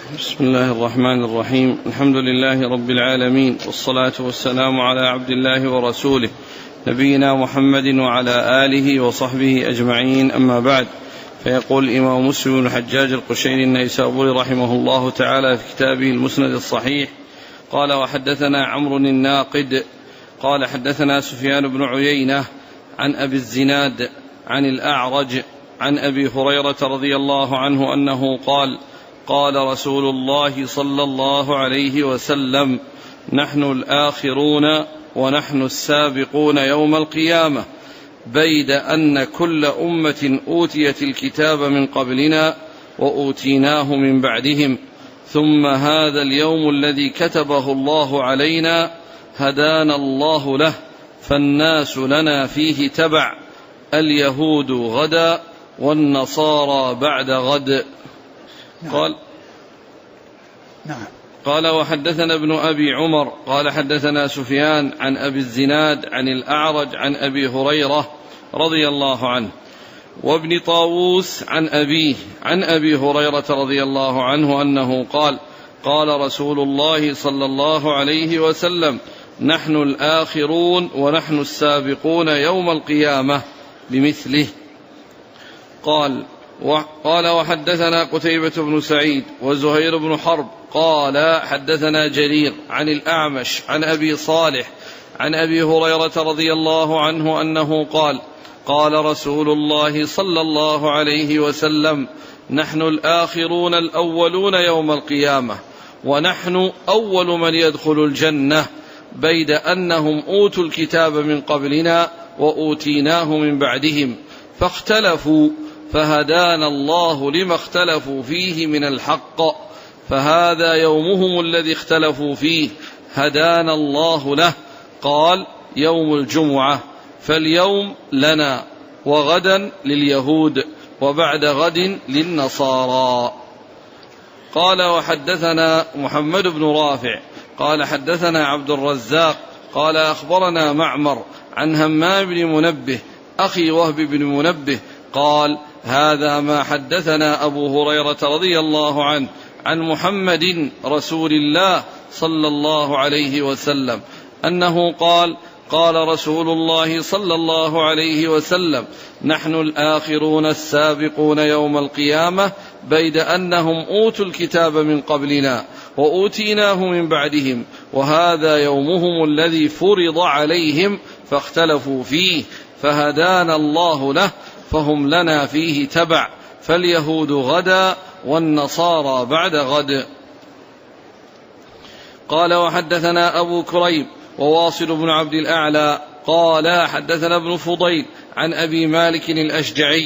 بسم الله الرحمن الرحيم. الحمد لله رب العالمين، والصلاة والسلام على عبد الله ورسوله نبينا محمد وعلى آله وصحبه أجمعين، أما بعد. فيقول الإمام مسلم بن الحجاج القشيري النيسابوري رحمه الله تعالى في كتابه المسند الصحيح: قال وحدثنا عمرو الناقد قال حدثنا سفيان بن عيينة عن أبي الزناد عن الأعرج عن أبي هريرة رضي الله عنه أنه قال: قال رسول الله صلى الله عليه وسلم: نحن الآخرون ونحن السابقون يوم القيامة، بيد أن كل أمة أوتيت الكتاب من قبلنا وأوتيناه من بعدهم، ثم هذا اليوم الذي كتبه الله علينا هدانا الله له، فالناس لنا فيه تبع، اليهود غدا والنصارى بعد غد. قال وحدثنا ابن أبي عمر قال حدثنا سفيان عن أبي الزناد عن الأعرج عن أبي هريرة رضي الله عنه، وابن طاووس عن أبيه عن أبي هريرة رضي الله عنه أنه قال: قال رسول الله صلى الله عليه وسلم: نحن الآخرون ونحن السابقون يوم القيامة، بمثله. قال وحدثنا قتيبة بن سعيد وزهير بن حرب قال حدثنا جرير عن الأعمش عن أبي صالح عن أبي هريرة رضي الله عنه أنه قال: قال رسول الله صلى الله عليه وسلم: نحن الآخرون الأولون يوم القيامة، ونحن أول من يدخل الجنة، بيد أنهم أوتوا الكتاب من قبلنا وأوتيناه من بعدهم، فاختلفوا فهدانا الله لما اختلفوا فيه من الحق، فهذا يومهم الذي اختلفوا فيه، هدانا الله له. قال: يوم الجمعة، فاليوم لنا، وغدا لليهود، وبعد غد للنصارى. قال وحدثنا محمد بن رافع قال حدثنا عبد الرزاق قال أخبرنا معمر عن همام بن منبه أخي وهب بن منبه قال: هذا ما حدثنا أبو هريرة رضي الله عنه عن محمد رسول الله صلى الله عليه وسلم أنه قال: قال رسول الله صلى الله عليه وسلم: نحن الآخرون السابقون يوم القيامة، بيد أنهم أوتوا الكتاب من قبلنا وأوتيناه من بعدهم، وهذا يومهم الذي فرض عليهم فاختلفوا فيه، فهدانا الله له، فهم لنا فيه تبع، فاليهود غدا والنصارى بعد غد. قال وحدثنا أبو كريب وواصل بن عبد الأعلى قال حدثنا ابن فضيل عن أبي مالك الأشجعي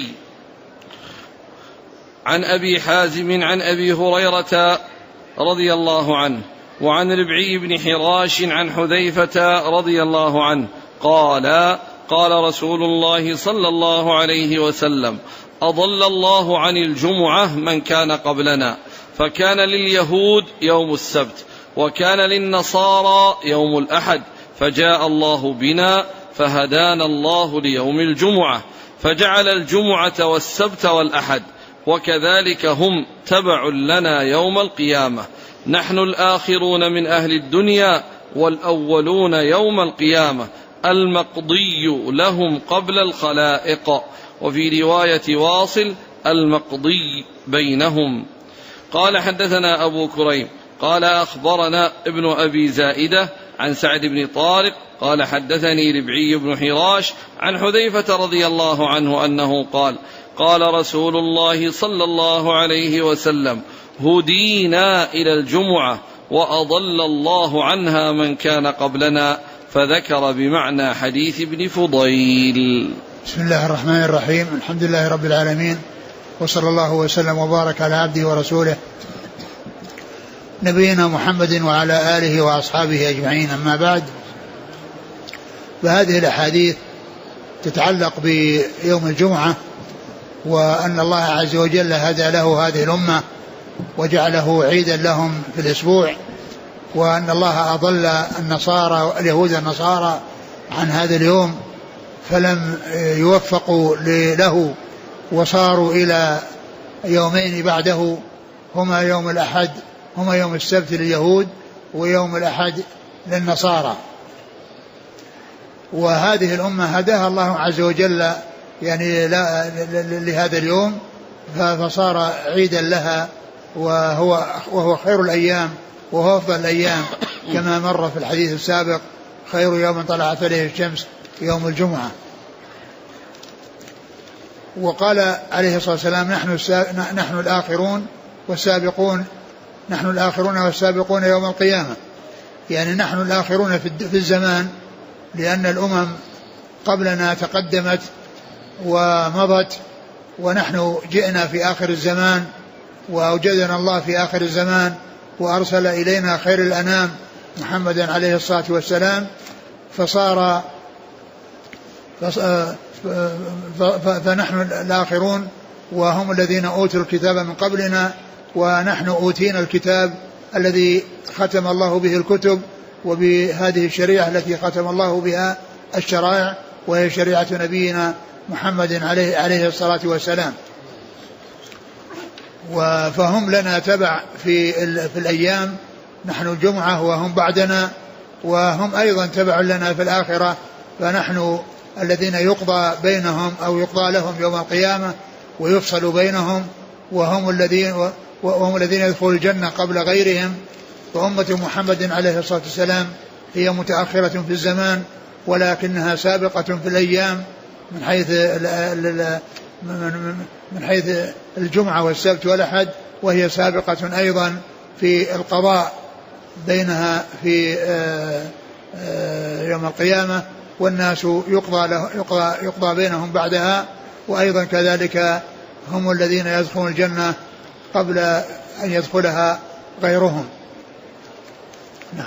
عن أبي حازم عن أبي هريرة رضي الله عنه، وعن ربعي بن حراش عن حذيفة رضي الله عنه قال: قال رسول الله صلى الله عليه وسلم: أضل الله عن الجمعة من كان قبلنا، فكان لليهود يوم السبت، وكان للنصارى يوم الأحد، فجاء الله بنا فهدانا الله ليوم الجمعة، فجعل الجمعة والسبت والأحد، وكذلك هم تبع لنا يوم القيامة، نحن الآخرون من أهل الدنيا والأولون يوم القيامة، المقضي لهم قبل الخلائق، وفي رواية واصل: المقضي بينهم. قال حدثنا أبو كريم قال أخبرنا ابن أبي زائدة عن سعد بن طارق قال حدثني ربعي بن حراش عن حذيفة رضي الله عنه أنه قال: قال رسول الله صلى الله عليه وسلم: هدينا إلى الجمعة وأضل الله عنها من كان قبلنا، فذكر بمعنى حديث ابن فضيل. بسم الله الرحمن الرحيم. الحمد لله رب العالمين، وصلى الله وسلم وبارك على عبده ورسوله نبينا محمد وعلى آله وأصحابه أجمعين، أما بعد. فهذه الأحاديث تتعلق بيوم الجمعة، وأن الله عز وجل هدى له هذه الأمة وجعله عيدا لهم في الأسبوع، وأن الله أضل النصارى اليهود النصارى عن هذا اليوم فلم يوفقوا له، وصاروا إلى يومين بعده هما يوم الأحد هما يوم السبت لليهود ويوم الأحد للنصارى. وهذه الأمة هداها الله عز وجل يعني لهذا اليوم فصار عيدا لها، وهو خير الأيام وهو أفضل الأيام، كما مر في الحديث السابق: خير يوم طلعت عليه الشمس يوم الجمعة. وقال عليه الصلاة والسلام: نحن الآخرون والسابقون، نحن الآخرون والسابقون يوم القيامة. يعني نحن الآخرون في الزمان، لأن الأمم قبلنا تقدمت ومضت، ونحن جئنا في آخر الزمان، وأوجدنا الله في آخر الزمان، وأرسل إلينا خير الأنام محمدا عليه الصلاة والسلام، فنحن الآخرون، وهم الذين أوتوا الكتاب من قبلنا، ونحن أوتينا الكتاب الذي ختم الله به الكتب، وبهذه الشريعة التي ختم الله بها الشرائع، وهي شريعة نبينا محمد عليه الصلاة والسلام. فهم لنا تبع في الأيام، نحن الجمعة وهم بعدنا، وهم أيضا تبع لنا في الآخرة، فنحن الذين يقضى بينهم أو يقضى لهم يوم القيامة ويفصل بينهم، وهم الذين يدخلوا الجنة قبل غيرهم. وأمة محمد عليه الصلاة والسلام هي متأخرة في الزمان، ولكنها سابقة في الأيام من حيث الجمعة والسبت والأحد، وهي سابقة أيضا في القضاء بينها في يوم القيامة، والناس يقضى بينهم بعدها. وأيضا كذلك هم الذين يدخلون الجنة قبل أن يدخلها غيرهم. نعم.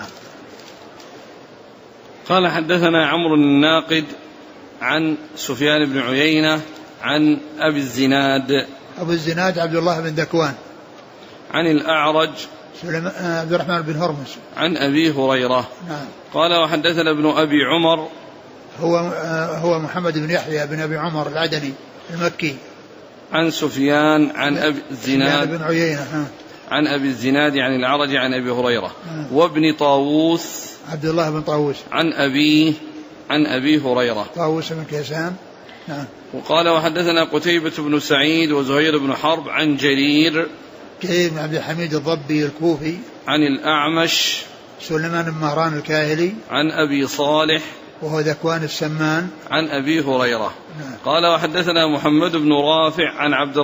قال: حدثنا عمرو الناقد عن سفيان بن عيينة عن أبي الزناد عبد الله بن ذكوان عن الأعرج عبد الرحمن بن هرمز عن أبي هريرة. نعم. قال: وحدثنا ابن أبي عمر هو محمد بن يحيى بن أبي عمر العدني المكي عن سفيان عن أبي الزناد بن عيينة عن أبي الزناد عن الأعرج عن أبي هريرة. وابن طاووس عبد الله بن طاووس عن أبي هريرة طاووس بن كيسان. نعم. وقال: وحدثنا قتيبة بن سعيد وزهير بن حرب عن جرير بن عبد الحميد الضبي الكوفي عن الأعمش سليمان بن مهران الكاهلي عن أبي صالح وهو ذكوان السمان عن أبي هريرة. نعم. قال: وحدثنا محمد بن رافع عن عبد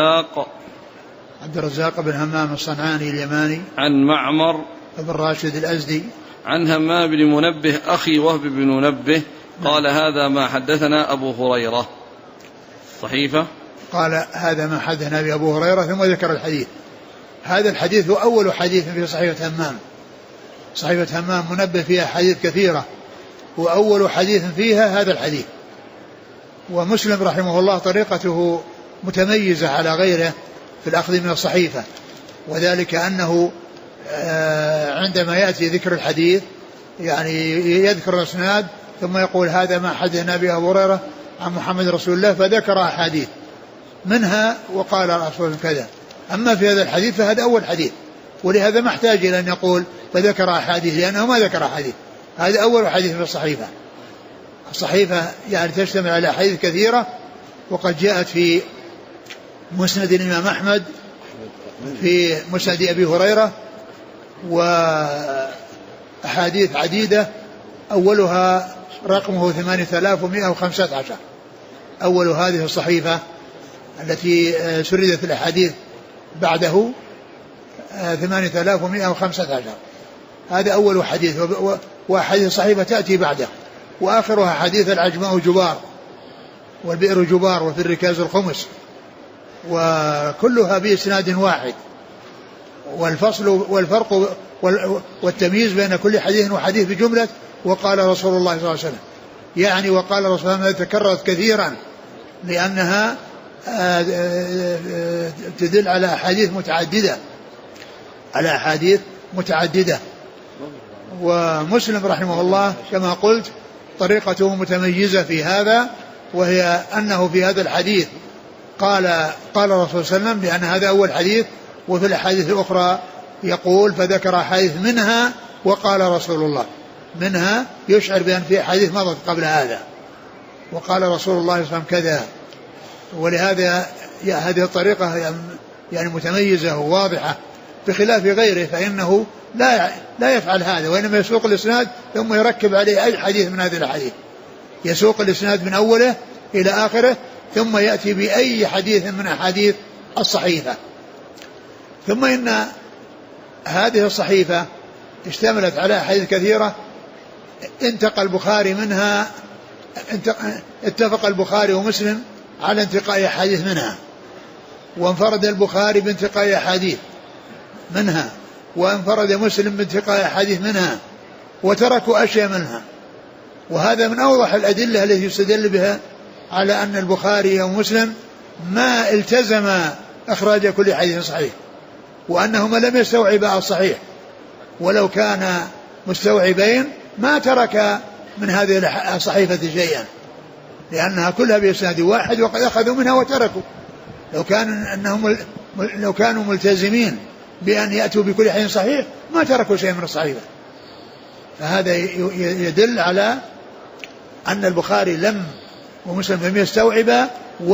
الرزاق بن همام الصنعاني اليماني عن معمر بن راشد الأزدي عن همام بن منبه أخي وهب بن منبه قال: هذا ما حدثنا أبو هريرة. صحيفة. قال: هذا ما حدثنا أبو هريرة، ثم ذكر الحديث. هذا الحديث هو أول حديث في صحيفة همام. صحيفة همام منبه فيها حديث كثيرة، وأول حديث فيها هذا الحديث. ومسلم رحمه الله طريقته متميزة على غيره في الأخذ من الصحيفة، وذلك أنه عندما يأتي ذكر الحديث يعني يذكر الإسناد ثم يقول: هذا ما حدثنا به أبو هريرة عن محمد رسول الله، فذكر أحاديث منها وقال رسول كذا. أما في هذا الحديث فهذا أول حديث، ولهذا ما احتاج إلى أن يقول فذكر أحاديث، لأنه ما ذكر أحاديث. هذا أول حديث في الصحيفة. الصحيفة يعني تشتمل على أحاديث كثيرة، وقد جاءت في مسند الإمام أحمد في مسند أبي هريرة، وأحاديث عديدة أولها رقمه 8115. أول هذه الصحيفة التي سردت الأحاديث بعده 8115. هذا أول حديث، وأحاديث الصحيفة تأتي بعده، وآخرها حديث العجماء جبار والبئر جبار وفي الركاز الخمس، وكلها بإسناد واحد. والفصل والفرق والتمييز بين كل حديث وحديث بجملة وقال رسول الله صلى الله عليه وسلم، يعني وقال رسول الله تكررت كثيرا، لأنها تدل على أحاديث متعددة. ومسلم رحمه الله كما قلت طريقته متميزة في هذا، وهي أنه في هذا الحديث قال الرسول صلى الله عليه وسلم، لأن هذا أول حديث، وفي الأحاديث الأخرى يقول فذكر أحاديث منها وقال رسول الله، منها يشعر بأن في أحاديث مضت قبل هذا، وقال رسول الله صلى الله عليه وسلم كذا. ولهذا هذه الطريقة يعني متميزة وواضحة بخلاف غيره، فإنه لا يفعل هذا، وإنما يسوق الإسناد ثم يركب عليه أي حديث من هذه الأحاديث، يسوق الإسناد من أوله إلى آخره ثم يأتي بأي حديث من أحاديث الصحيفة. ثم إن هذه الصحيفة اشتملت على أحاديث كثيرة انتقى البخاري منها، اتفق البخاري ومسلم على انتقاء أحاديث منها، وانفرد البخاري بانتقاء أحاديث منها، وانفرد مسلم بانتقاء أحاديث منها، وتركوا أشياء منها. وهذا من أوضح الأدلة التي يستدل بها على أن البخاري ومسلم ما التزم إخراج كل حديث صحيح، وأنهما لم يستوعبا الصحيح، ولو كان مستوعبين ما ترك من هذه الصحيفة شيئا، لأنها كلها بإسناد واحد وقد أخذوا منها وتركوا. لو كانوا ملتزمين بأن يأتوا بكل حديث صحيح ما تركوا شيء من الصحيفة. فهذا يدل على أن البخاري ومسلم لم يستوعبا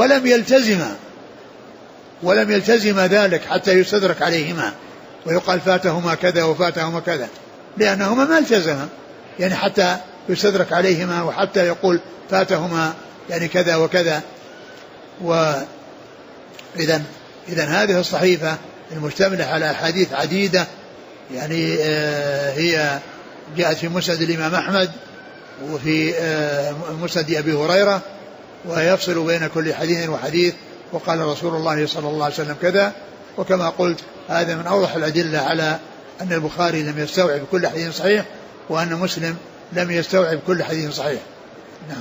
ولم يلتزم ذلك حتى يستدرك عليهما ويقال فاتهما كذا وفاتهما كذا، لأنهما ما التزما يعني حتى يستدرك عليهما، وحتى يقول فاتهما يعني كذا وكذا. إذن هذه الصحيفة المشتملة على أحاديث عديدة، يعني هي جاءت في مسند الإمام أحمد وفي مسند أبي هريرة، ويفصل بين كل حديث وحديث، وقال رسول الله صلى الله عليه وسلم كذا. وكما قلت هذا من أوضح الأدلة على أن البخاري لم يستوعب كل حديث صحيح، وأن مسلم لم يستوعب كل حديث صحيح. نعم.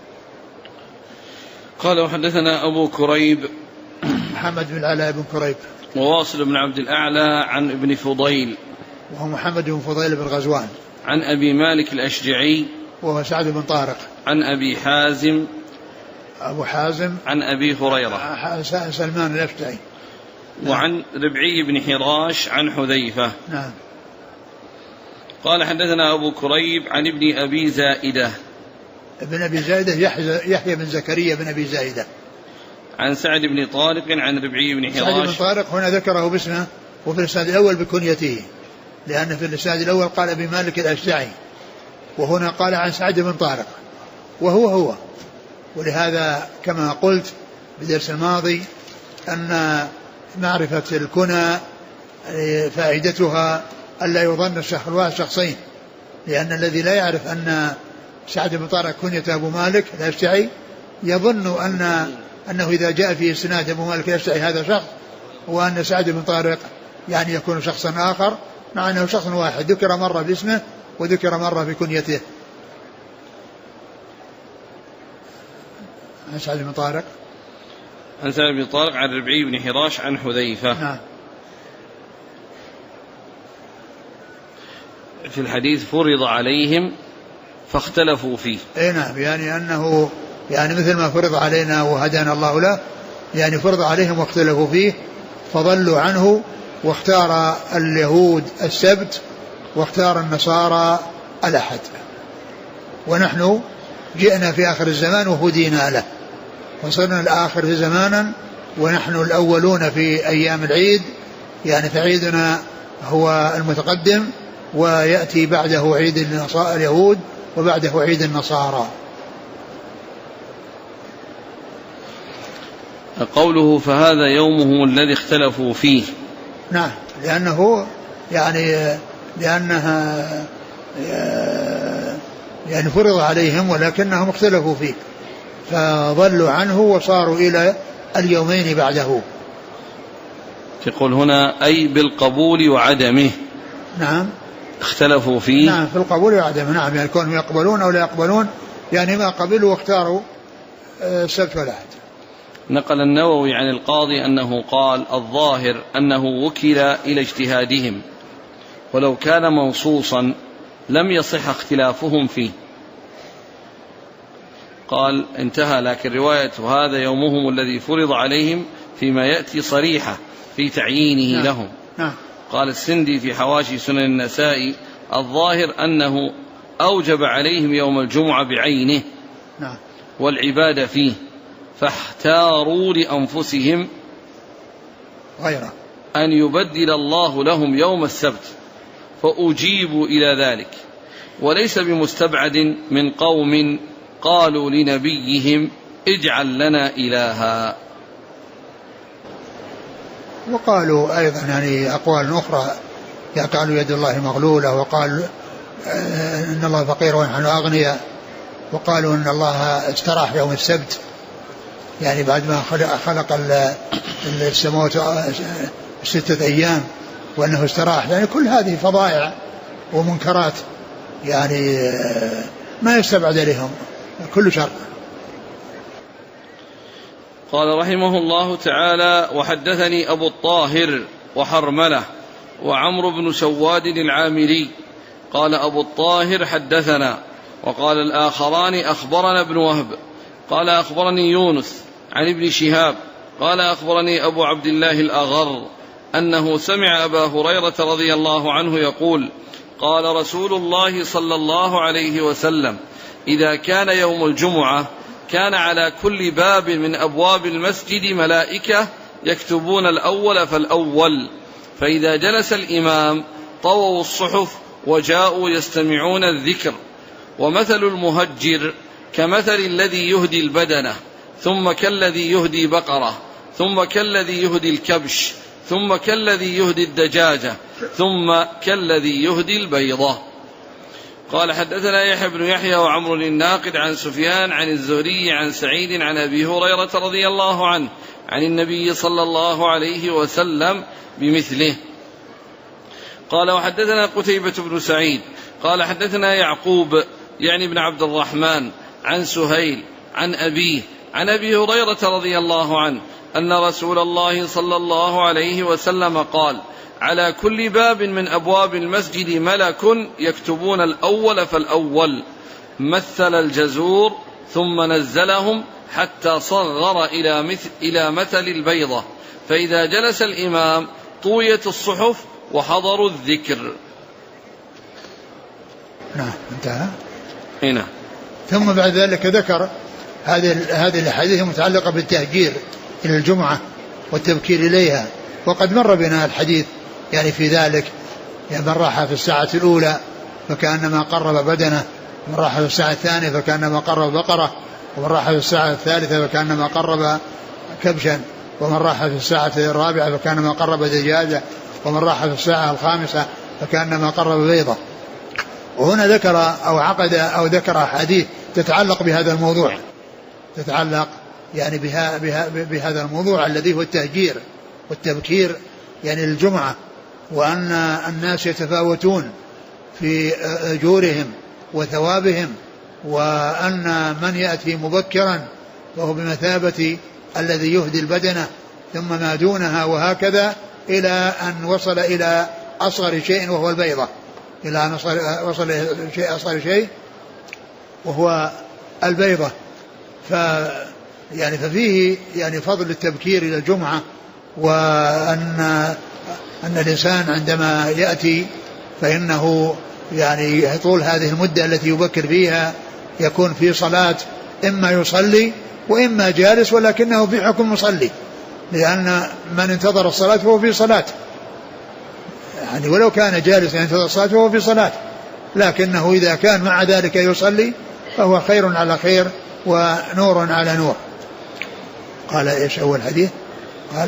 قال وحدثنا أبو كريب محمد بن العلاء بن كريب، وواصل بن عبد الأعلى عن ابن فضيل وهو محمد بن فضيل بن غزوان، عن أبي مالك الأشجعي وهو سعد بن طارق، عن أبي حازم أبو حازم عن أبي هريرة سلمان الأشجعي، وعن ربعي بن حراش عن حذيفة. نعم. قال حدثنا أبو كريب عن ابن أبي زائدة، ابن أبي زائدة يحيى بن زكريا بن أبي زائدة، عن سعد بن طارق عن ربعي بن حراش. سعد بن طارق هنا ذكره باسمه، وفي الإسناد الأول بكنيته، لأن في الإسناد الأول قال أبي مالك الأشجعي، وهنا قال عن سعد بن طارق وهو. ولهذا كما قلت بالدرس الماضي أن معرفة الكنى فائدتها ألا يظن الشخص الواحد شخصين، لأن الذي لا يعرف أن سعد بن طارق كنية أبو مالك الأشجعي يظن أنه إذا جاء في إسناد أبو مالك الأشجعي هذا شخص، وأن سعد بن طارق يعني يكون شخصا آخر، مع أنه شخص واحد ذكر مرة باسمه وذكر مرة بكنيته. عن سعد بن طارق عن سعد بن طارق عن ربعي بن حراش عن حذيفة. نعم. في الحديث فرض عليهم فاختلفوا فيه. اي نعم، يعني أنه يعني مثل ما فرض علينا وهدانا الله له، يعني فرض عليهم واختلفوا فيه فضلوا عنه، واختار اليهود السبت واختار النصارى الأحد، ونحن جئنا في آخر الزمان وهدينا له، وصرنا الآخر زمانا ونحن الأولون في أيام العيد، يعني فعيدنا هو المتقدم، ويأتي بعده عيد اليهود وبعده عيد النصارى. قوله فهذا يومه الذي اختلفوا فيه. نعم، لأنه لأنها يعني فرض عليهم ولكنهم اختلفوا فيه فضلوا عنه وصاروا إلى اليومين بعده. يقول هنا أي بالقبول وعدمه. نعم، اختلفوا فيه. نعم، في القبول وعدمه. نعم، يعني كونهم يقبلون أو لا يقبلون، يعني ما قبلوا واختاروا السبت والأحد. نقل النووي عن القاضي أنه قال الظاهر أنه وكل إلى اجتهادهم، ولو كان منصوصا لم يصح اختلافهم فيه. قال انتهى، لكن رواية هذا يومهم الذي فرض عليهم فيما يأتي صريحة في تعيينه. نعم. لهم. نعم. قال السندي في حواشي سنن النسائي: الظاهر أنه أوجب عليهم يوم الجمعة بعينه والعبادة فيه، فاحتاروا لأنفسهم غيره أن يبدل الله لهم يوم السبت، فأجيبوا إلى ذلك. وليس بمستبعد من قوم قالوا لنبيهم: اجعل لنا إلها. وقالوا أيضا يعني أقوال أخرى، قالوا يد الله مغلولة، وقال إن الله فقير ونحن أغنياء، وقالوا إن الله استراح يوم السبت، يعني بعد ما خلق السماوات 6 أيام وأنه استراح. يعني كل هذه فضائع ومنكرات يعني ما يستبعد لهم كل شر. قال رحمه الله تعالى: وحدثني أبو الطاهر وحرملة وعمرو بن سواد العامري. قال أبو الطاهر: حدثنا. وقال الآخران: أخبرنا ابن وهب. قال: أخبرني يونس عن ابن شهاب قال: أخبرني أبو عبد الله الأغر أنه سمع أبا هريرة رضي الله عنه يقول: قال رسول الله صلى الله عليه وسلم: إذا كان يوم الجمعة كان على كل باب من أبواب المسجد ملائكة يكتبون الأول فالأول، فإذا جلس الإمام طووا الصحف وجاءوا يستمعون الذكر. ومثل المهجر كمثل الذي يهدي البدنة، ثم كالذي يهدي بقرة، ثم كالذي يهدي الكبش، ثم كالذي يهدي الدجاجة، ثم كالذي يهدي البيضة. قال: حدثنا يحيى بن يحيى وعمرو الناقد عن سفيان عن الزهري عن سعيد عن أبي هريرة رضي الله عنه عن النبي صلى الله عليه وسلم بمثله. قال: وحدثنا قتيبة بن سعيد قال: حدثنا يعقوب يعني بن عبد الرحمن عن سهيل عن أبيه عن أبي هريرة رضي الله عنه أن رسول الله صلى الله عليه وسلم قال: على كل باب من أبواب المسجد ملك يكتبون الأول فالأول، مثل الجزور ثم نزلهم حتى صغر إلى مثل البيضة، فإذا جلس الإمام طويت الصحف وحضروا الذكر. نعم، انتهى. هنا ثم بعد ذلك ذكر هذه الحديث المتعلقة بالتهجير إلى الجمعة والتبكير إليها، وقد مر بنا الحديث يعني في ذلك. يعني من راح في الساعة الأولى فكأنما قرب بدنه، ومن راح في الساعة الثانية فكأنما قرب بقرة، ومن راح في الساعة الثالثة فكأنما قرب كبشا، ومن راح في الساعة الرابعة فكأنما قرب دجاجة، ومن راح في الساعة الخامسة فكأنما قرب بيضة. وهنا ذكر أو عقد أو ذكر حديث تتعلق بهذا الموضوع، تتعلق يعني بهذا الموضوع الذي هو التهجير والتبكير يعني الجمعة، وأن الناس يتفاوتون في أجورهم وثوابهم، وأن من يأتي مبكرا فهو بمثابة الذي يهدي البدنة ثم ما دونها، وهكذا إلى أن وصل إلى أصغر شيء وهو البيضة، إلى أن وصل إلى شيء أصغر شيء وهو البيضة. ففيه يعني فضل التبكير إلى الجمعة، وأن الإنسان عندما يأتي فإنه يعني طول هذه المدة التي يبكر فيها يكون في صلاة، إما يصلي وإما جالس، ولكنه في حكم مصلي، لأن من انتظر الصلاة فهو في صلاة، يعني ولو كان جالسا ينتظر الصلاة فهو في صلاة، لكنه إذا كان مع ذلك يصلي فهو خير على خير ونور على نور. قال إيش أول حديث؟ قال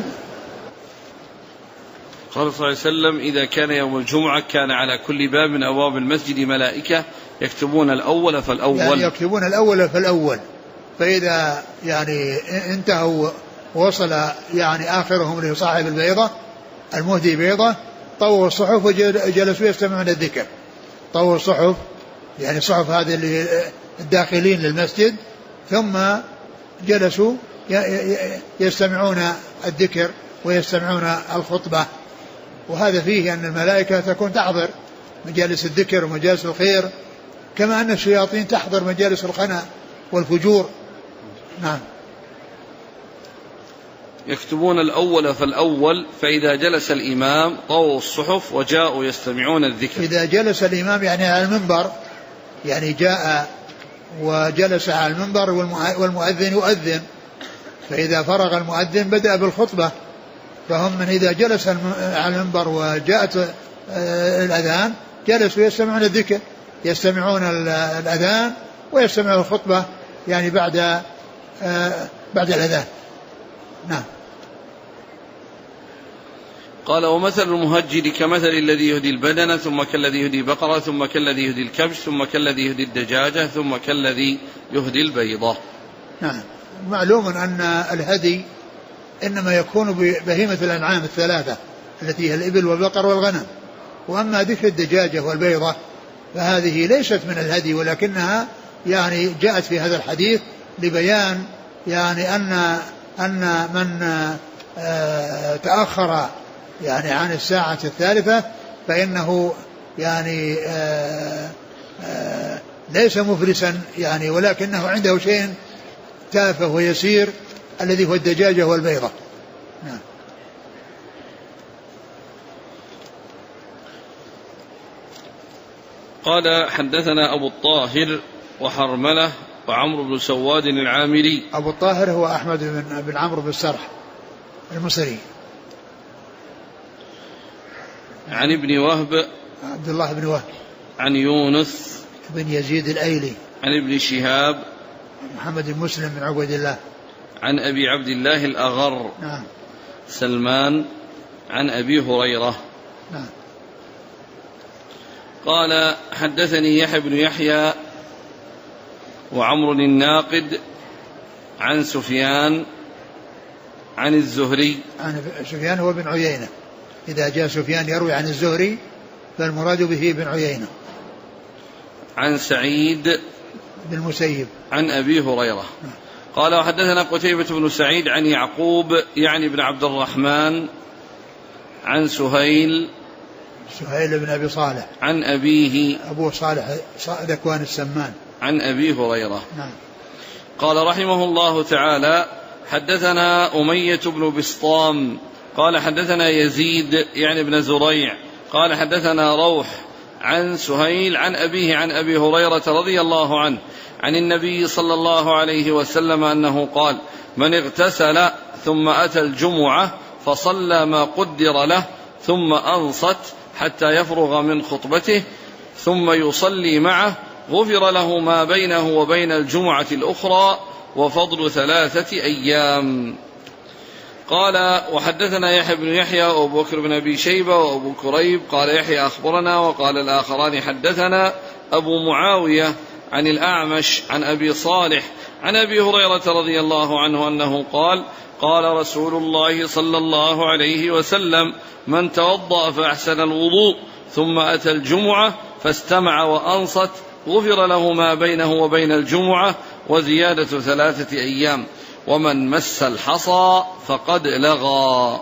صلى الله عليه وسلم: إذا كان يوم الجمعة كان على كل باب من أبواب المسجد ملائكة يكتبون الأول فالأول، يعني يكتبون الأول فالأول، فإذا يعني انتهوا وصل يعني آخرهم لصاحب البيضة المهدي بيضة طووا الصحف وجلسوا يستمعون الذكر. طووا الصحف يعني صحف هذه اللي الداخلين للمسجد، ثم جلسوا يستمعون الذكر ويستمعون الخطبة. وهذا فيه أن الملائكة تكون تحضر مجالس الذكر ومجالس الخير، كما أن الشياطين تحضر مجالس الخنا والفجور. نعم. يكتبون الأول فالأول، فإذا جلس الإمام طووا الصحف وجاءوا يستمعون الذكر. إذا جلس الإمام يعني على المنبر، يعني جاء وجلس على المنبر والمؤذن يؤذن، فإذا فرغ المؤذن بدأ بالخطبة، فهم من إذا جلس على المنبر وجاءت الأذان جلسوا يستمعون الذكر، يستمعون الأذان ويستمعون الخطبة يعني بعد الأذان. نعم. قال ومثل المهجر كمثل الذي يهدي البدن ثم كالذي يهدي بقرة ثم كالذي يهدي الكبش ثم كالذي يهدي الدجاجة ثم كالذي يهدي البيضة. نعم. معلوم أن الهدي إنما يكون ببهيمة الأنعام الثلاثة التي هي الإبل والبقر والغنم، وأما ذكر الدجاجة والبيضة فهذه ليست من الهدي، ولكنها يعني جاءت في هذا الحديث لبيان يعني أن من تأخر يعني عن الساعة الثالثة فإنه يعني ليس مفلسا يعني، ولكنه عنده شيء تافه ويسير الذي هو الدجاجة والبيضة. نعم. قال حدثنا أبو الطاهر وحرملة وعمرو بن سواد العامري. أبو الطاهر هو أحمد بن عمرو بن السرح المصري. عن ابن وهب عبد الله بن وهب. عن يونس بن يزيد الأيلي. عن ابن شهاب محمد بن مسلم بن عبيد الله. عن أبي عبد الله الأغر. نعم. سلمان عن أبي هريرة. نعم. قال حدثني يحيى بن يحيى وعمر الناقد عن سفيان عن الزهري. عن سفيان هو بن عيينة، إذا جاء سفيان يروي عن الزهري فالمراد به بن عيينة. عن سعيد بن المسيب عن أبي هريرة. قال وحدثنا قتيبة بن سعيد عن يعقوب يعني بن عبد الرحمن عن سهيل بن أبي صالح عن أبيه أبو صالح ذكوان السمان عن أبي هريرة. نعم. قال رحمه الله تعالى حدثنا أمية بن بسطام قال حدثنا يزيد يعني بن زريع قال حدثنا روح عن سهيل عن أبيه عن أبي هريرة رضي الله عنه عن النبي صلى الله عليه وسلم أنه قال من اغتسل ثم أتى الجمعة فصلى ما قدر له ثم أنصت حتى يفرغ من خطبته ثم يصلي معه غفر له ما بينه وبين الجمعة الأخرى وفضل 3 أيام. قال وحدثنا يحيى بن يحيى وأبو بكر بن أبي شيبة وأبو كريب قال يحيى أخبرنا وقال الآخران حدثنا أبو معاوية عن الأعمش عن أبي صالح عن أبي هريرة رضي الله عنه أنه قال قال رسول الله صلى الله عليه وسلم من توضأ فأحسن الوضوء ثم أتى الجمعة فاستمع وأنصت غفر له ما بينه وبين الجمعة وزيادة 3 أيام ومن مس الحصى فقد لغى.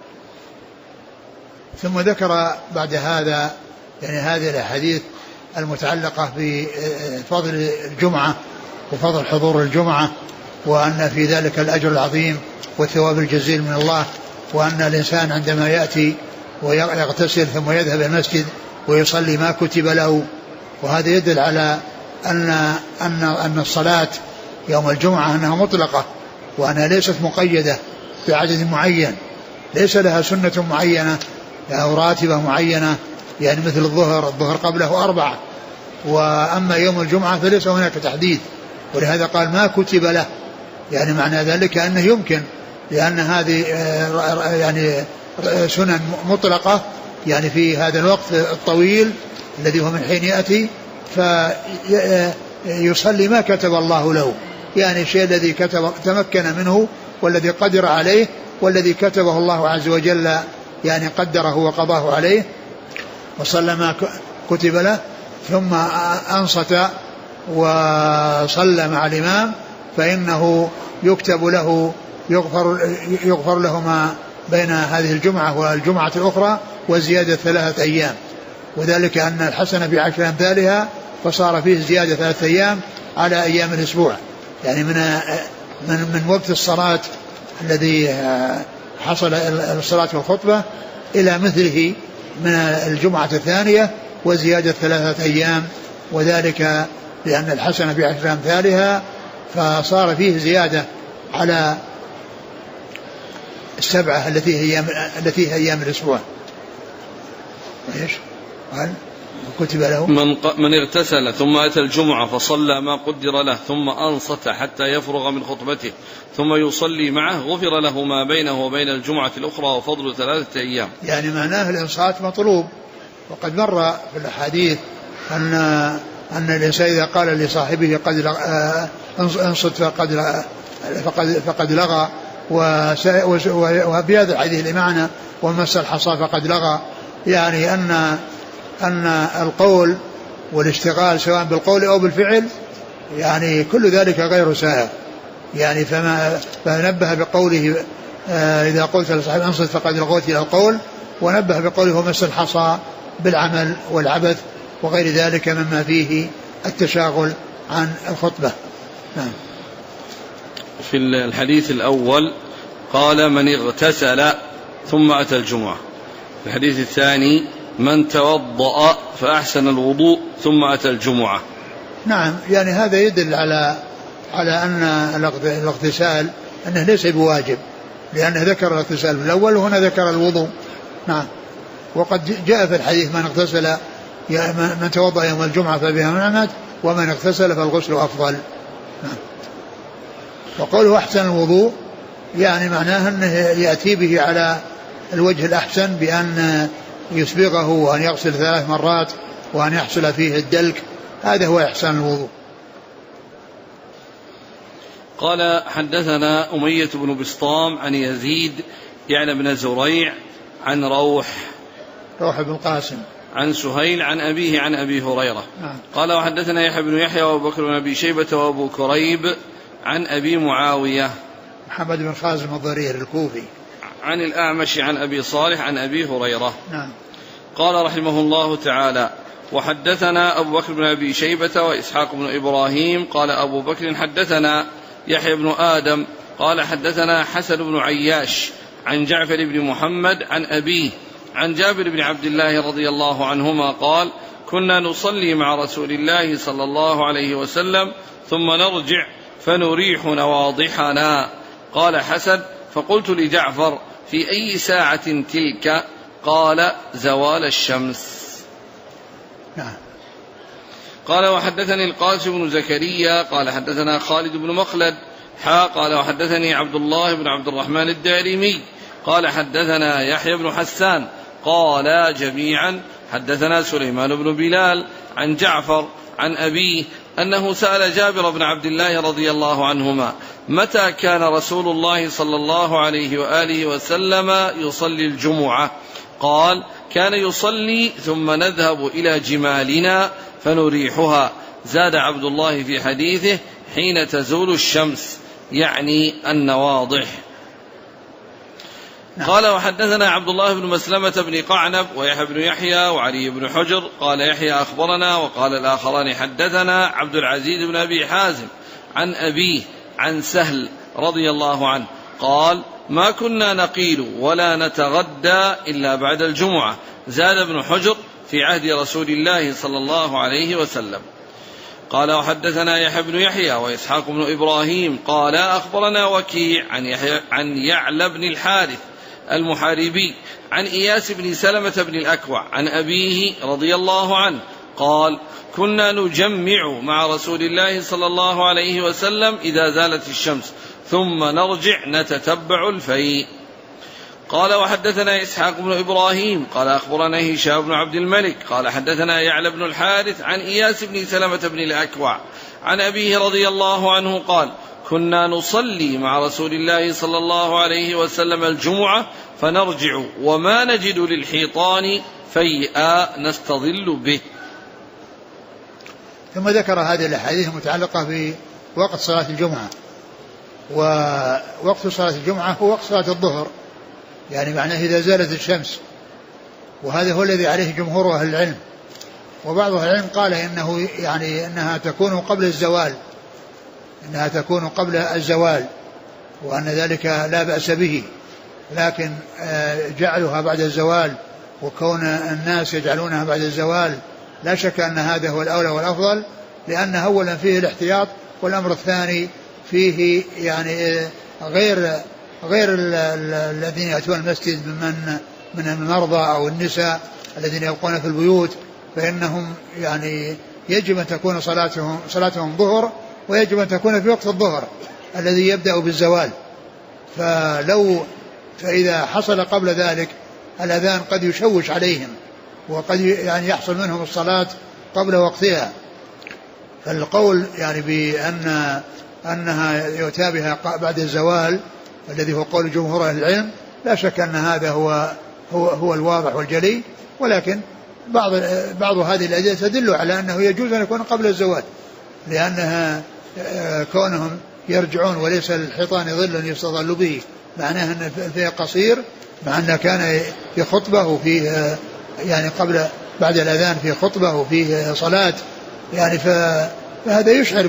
ثم ذكر بعد هذا يعني هذه الأحاديث المتعلقة بفضل الجمعة وفضل حضور الجمعة، وأن في ذلك الأجر العظيم والثواب الجزيل من الله، وأن الإنسان عندما يأتي ويغتسل ثم يذهب المسجد ويصلي ما كتب له، وهذا يدل على أن الصلاة يوم الجمعة أنها مطلقة وأنها ليست مقيدة بعدد معين، ليس لها سنة معينة أو راتبة معينة يعني مثل الظهر قبله 4، وأما يوم الجمعة فليس هناك تحديد، ولهذا قال ما كتب له، يعني معنى ذلك أنه يمكن، لأن هذه يعني سنن مطلقة يعني في هذا الوقت الطويل الذي هو من حين يأتي فيصلي ما كتب الله له، يعني الشيء الذي تمكن منه والذي قدر عليه والذي كتبه الله عز وجل يعني قدره وقضاه عليه، وصلى ما كتب له ثم أنصت وصلى مع الإمام فإنه يكتب له يغفر له ما بين هذه الجمعة والجمعة الأخرى وزيادة 3 أيام، وذلك أن الحسنة بعشر أمثالها فصار فيه زيادة 3 أيام على أيام الأسبوع، يعني من وقت الصلاة الذي حصل الصلاة والخطبة إلى مثله من الجمعة الثانية وزيادة 3 أيام، وذلك لأن الحسنة بعشر أمثالها، فصار فيه زيادة على 7 التي هي أيام الأسبوع. إيش قال؟ كتب له من اغتسل ثم أتى الجمعة فصلى ما قدر له ثم أنصت حتى يفرغ من خطبته ثم يصلي معه غفر له ما بينه وبين الجمعة الأخرى وفضل 3 أيام. يعني معناه الإنصات مطلوب. وقد مر في الحديث أن الإنسان إذا قال لصاحبه قد انصت فقد لغى، وفي هذا الحديث لمعنى ومس الحصى فقد لغى، يعني أن القول والاشتغال سواء بالقول أو بالفعل يعني كل ذلك غير سائغ. يعني فنبه بقوله إذا قلت لصاحب انصت فقد لغوت إلى القول، ونبه بقوله ومس الحصى بالعمل والعبث وغير ذلك مما فيه التشاغل عن الخطبة. نعم. في الحديث الأول قال من اغتسل ثم أتى الجمعة. في الحديث الثاني من توضأ فأحسن الوضوء ثم أتى الجمعة. نعم، يعني هذا يدل على أن الاغتسال أنه ليس بواجب، لأنه ذكر الاغتسال في الأول وهنا ذكر الوضوء. نعم. وقد جاء في الحديث من اغتسل من توضأ يوم الجمعة فبها نعمت ومن اغتسل فالغسل أفضل. نعم. وقوله أحسن الوضوء يعني معناه أنه يأتي به على الوجه الأحسن بأن يسبغه وأن يغسل 3 مرات وأن يحصل فيه الدلك، هذا هو إحسان الوضوء. قال حدثنا أمية بن بسطام عن يزيد يعني بن زريع عن روح بن قاسم عن سهيل عن أبيه عن أبي هريرة. نعم. قال وحدثنا يحيى بن يحيى وأبو بكر بن أبي شيبة وأبو كريب عن أبي معاوية محمد بن خازم الضرير الكوفي عن الأعمش عن أبي صالح عن أبي هريرة. نعم. قال رحمه الله تعالى وحدثنا أبو بكر بن أبي شيبة وإسحاق بن إبراهيم قال أبو بكر حدثنا يحيى بن آدم قال حدثنا حسن بن عياش عن جعفر بن محمد عن أبيه عن جابر بن عبد الله رضي الله عنهما قال كنا نصلي مع رسول الله صلى الله عليه وسلم ثم نرجع فنريح نواضحنا. قال حسن فقلت لجعفر في أي ساعة تلك؟ قال زوال الشمس. نعم. قال وحدثني القاسم بن زكريا قال حدثنا خالد بن مخلد قال وحدثني عبد الله بن عبد الرحمن الدارمي قال حدثنا يحيى بن حسان قال جميعا حدثنا سليمان بن بلال عن جعفر عن أبيه أنه سأل جابر بن عبد الله رضي الله عنهما متى كان رسول الله صلى الله عليه وآله وسلم يصلي الجمعة؟ قال كان يصلي ثم نذهب إلى جمالنا فنريحها. زاد عبد الله في حديثه حين تزول الشمس يعني النواضح. قال وحدثنا عبد الله بن مسلمة بن قعنب ويحيى بن يحيى وعلي بن حجر قال يحيى أخبرنا وقال الآخران حدثنا عبد العزيز بن أبي حازم عن أبيه عن سهل رضي الله عنه قال ما كنا نقيل ولا نتغدى إلا بعد الجمعة. زاد ابن حجر في عهد رسول الله صلى الله عليه وسلم. قال وحدثنا يحيى بن يحيى وإسحاق بن إبراهيم قال أخبرنا وكيع عن يعلى بن الحارث المحاربي عن إياس بن سلمة بن الأكوع عن أبيه رضي الله عنه قال كنا نجمع مع رسول الله صلى الله عليه وسلم إذا زالت الشمس ثم نرجع نتتبع الفيء. قال وحدثنا إسحاق بن إبراهيم قال أخبرنا هشام بن عبد الملك قال حدثنا يعلى بن الحارث عن إياس بن سلمة بن الأكوع عن أبيه رضي الله عنه قال كنا نصلي مع رسول الله صلى الله عليه وسلم الجمعة فنرجع وما نجد للحيطان فيئا نستظل به. ثم ذكر هذه الأحاديث المتعلقة بوقت صلاة الجمعة، ووقت صلاة الجمعة هو وقت صلاة الظهر، يعني معناه إذا زالت الشمس، وهذا هو الذي عليه جمهور أهل العلم. وبعض أهل العلم قال إنه يعني إنها تكون قبل الزوال، إنها تكون قبل الزوال، وأن ذلك لا بأس به، لكن جعلها بعد الزوال وكون الناس يجعلونها بعد الزوال لا شك أن هذا هو الأولى والأفضل، لأن أولا فيه الاحتياط، والأمر الثاني فيه يعني غير الذين يأتون المسجد من المرضى أو النساء الذين يبقون في البيوت، فإنهم يعني يجب أن تكون صلاتهم ظهر، ويجب أن تكون في وقت الظهر الذي يبدأ بالزوال. فإذا حصل قبل ذلك الأذان قد يشوش عليهم، وقد يعني يحصل منهم الصلاة قبل وقتها. فالقول يعني بأنها يؤتى بها بعد الزوال الذي هو قول جمهور أهل العلم لا شك أن هذا هو الواضح والجلي، ولكن بعض هذه الأدلة تدل على أنه يجوز أن يكون قبل الزوال، لأنها كونهم يرجعون وليس الحيطان ظل يستظل به، معناه أن فيه قصير، مع أنه كان في خطبة وفيه يعني بعد الأذان في خطبة وفيه صلاة، يعني فهذا يشعر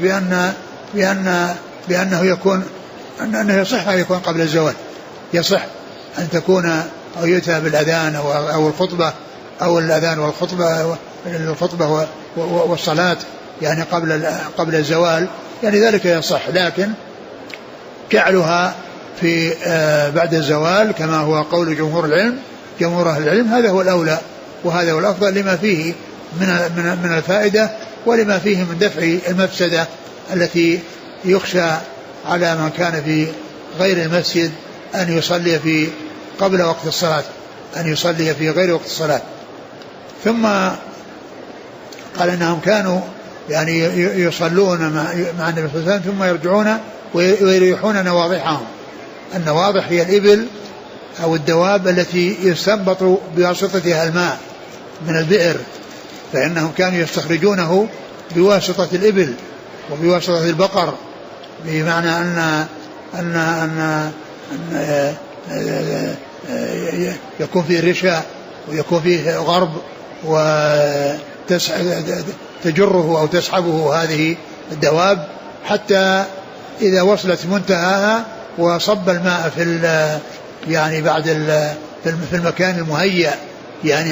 بأنه يكون أنه يصح أن يكون قبل الزوال، يصح أن تكون أو يؤتى بالأذان أو الخطبة أو الأذان والخطبة والصلاة يعني قبل الزوال، يعني ذلك يصح. لكن جعلها في بعد الزوال كما هو قول جمهور أهل العلم هذا هو الأولى وهذا هو الأفضل، لما فيه من الفائدة ولما فيه من دفع المفسدة التي يخشى على من كان في غير المسجد أن يصلي في قبل وقت الصلاة، أن يصلي في غير وقت الصلاة. ثم قال أنهم كانوا يعني يصلون مع النبي صلى الله عليه وسلم ثم يرجعون ويريحون نواضحهم. النواضح هي الإبل أو الدواب التي يستنبط بواسطتها الماء من البئر، فإنهم كانوا يستخرجونه بواسطة الإبل وبواسطة البقر، بمعنى أن يكون فيه رشاء ويكون فيه غرب وتجره أو تسحبه هذه الدواب حتى إذا وصلت منتهاها وصب الماء يعني بعد في المكان المهيأ يعني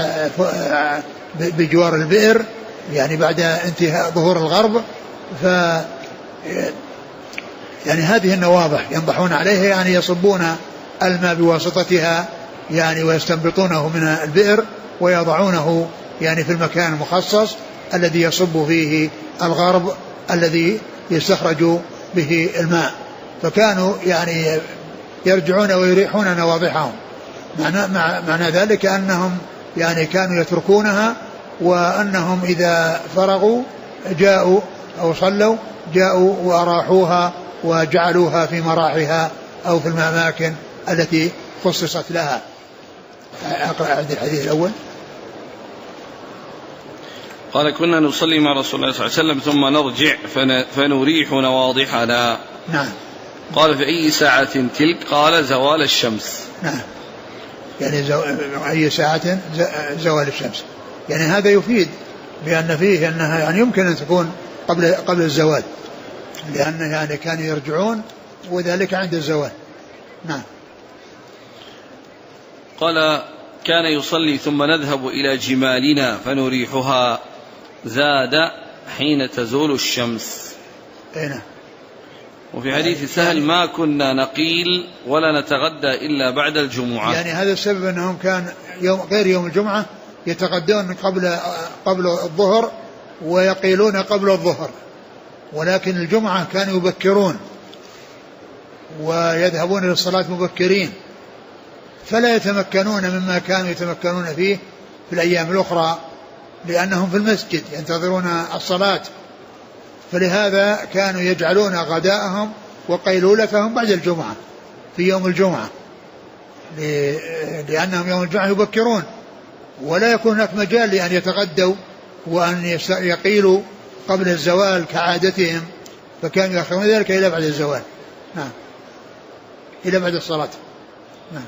بجوار البئر، يعني بعد انتهاء ظهور الغرب. يعني هذه النواضح ينضحون عليها، يعني يصبون الماء بواسطتها يعني ويستنبطونه من البئر ويضعونه يعني في المكان المخصص الذي يصب فيه الغرب الذي يستخرج به الماء. فكانوا يعني يرجعون ويريحون نواضحهم، معنى ذلك أنهم يعني كانوا يتركونها، وأنهم إذا فرغوا جاءوا أو صلوا جاءوا وأراحوها وجعلوها في مراحها أو في الأماكن التي خصصت لها. أقرأ عند الحديث الأول. قال كنا نصلي مع رسول الله صلى الله عليه وسلم ثم نرجع فنريح نواضحنا. نعم. قال في أي ساعة تلك؟ قال زوال الشمس. نعم، يعني أي ساعة زوال الشمس، يعني هذا يفيد بأن فيه أنها يعني يمكن أن تكون قبل الزوال، لأن يعني كانوا يرجعون وذلك عند الزوال. نعم. قال كان يصلي ثم نذهب إلى جمالنا فنريحها، زاد حين تزول الشمس. نعم. وفي حديث سهل ما كنا نقيل ولا نتغدى إلا بعد الجمعة، يعني هذا السبب أنهم كان غير يوم الجمعة يتغدون قبل الظهر ويقيلون قبل الظهر، ولكن الجمعة كانوا يبكرون ويذهبون للصلاة مبكرين، فلا يتمكنون مما كانوا يتمكنون فيه في الأيام الأخرى لأنهم في المسجد ينتظرون الصلاة، فلهذا كانوا يجعلون غداءهم وقيلولتهم بعد الجمعة في يوم الجمعة، لأنهم يوم الجمعة يبكرون ولا يكون هناك مجال لأن يتغدوا وأن يقيلوا قبل الزوال كعادتهم، فكانوا يأخرون ذلك إلى بعد الزوال. نعم، إلى بعد الصلاة. نعم.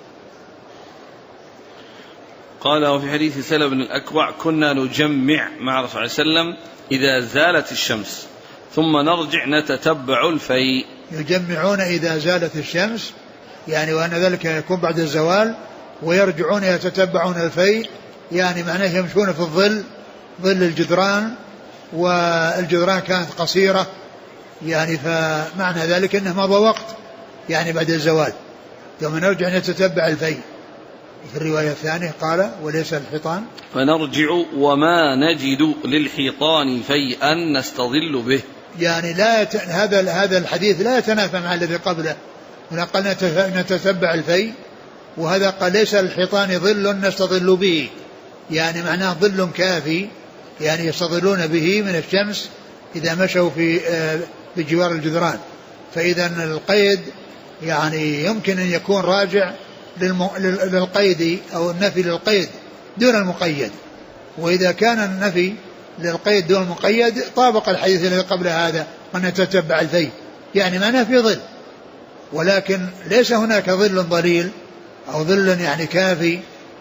قال وفي حديث سلم بن الأكوع كنا نجمع مع رسول الله صلى الله عليه وسلم إذا زالت الشمس ثم نرجع نتتبع الفيء. يجمعون إذا زالت الشمس، يعني وأن ذلك يكون بعد الزوال، ويرجعون يتتبعون الفيء، يعني معناه يمشون في الظل، ظل الجدران، والجدران كانت قصيرة، يعني فمعنى ذلك أنه مضى وقت يعني بعد الزوال، ثم نرجع نتتبع الفيء. في الرواية الثانية قال وليس الحيطان، فنرجع وما نجد للحيطان فيئا نستظل به. يعني هذا الحديث لا يتنافى مع الذي قبله، هنا قال نتتبع الفيء، وهذا قال ليس الحيطان ظل نستظل به، يعني معناه ظل كافي، يعني يستظلون به من الشمس إذا مشوا في بجوار الجدران. فإذا القيد يعني يمكن أن يكون راجع للقيد أو النفي للقيد دون المقيد، وإذا كان النفي للقيد دون المقيد طابق الحديث الذي قبل هذا أن نتتبع الفيء، يعني معناه في ظل، ولكن ليس هناك ظل ضليل أو ظل يعني كافي،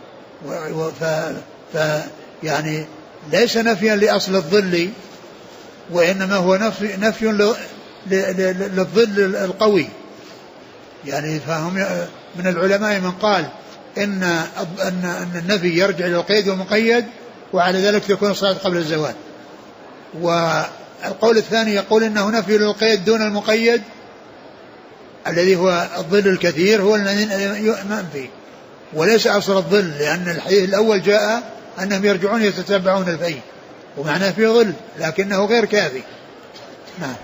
يعني ليس نفيا لأصل الظل، وإنما هو نفي للظل القوي. يعني فهم من العلماء من قال إن النفي يرجع للقيد والمقيد، وعلى ذلك تكون الصلاة قبل الزوال. والقول الثاني يقول إنه نفي للقيد دون المقيد الذي هو الظل الكثير هو الذي منفي، وليس أصل الظل، لأن الحديث الأول جاء أنهم يرجعون يتتبعون الفيء، ومعناه في ظل لكنه غير كافي. نعم.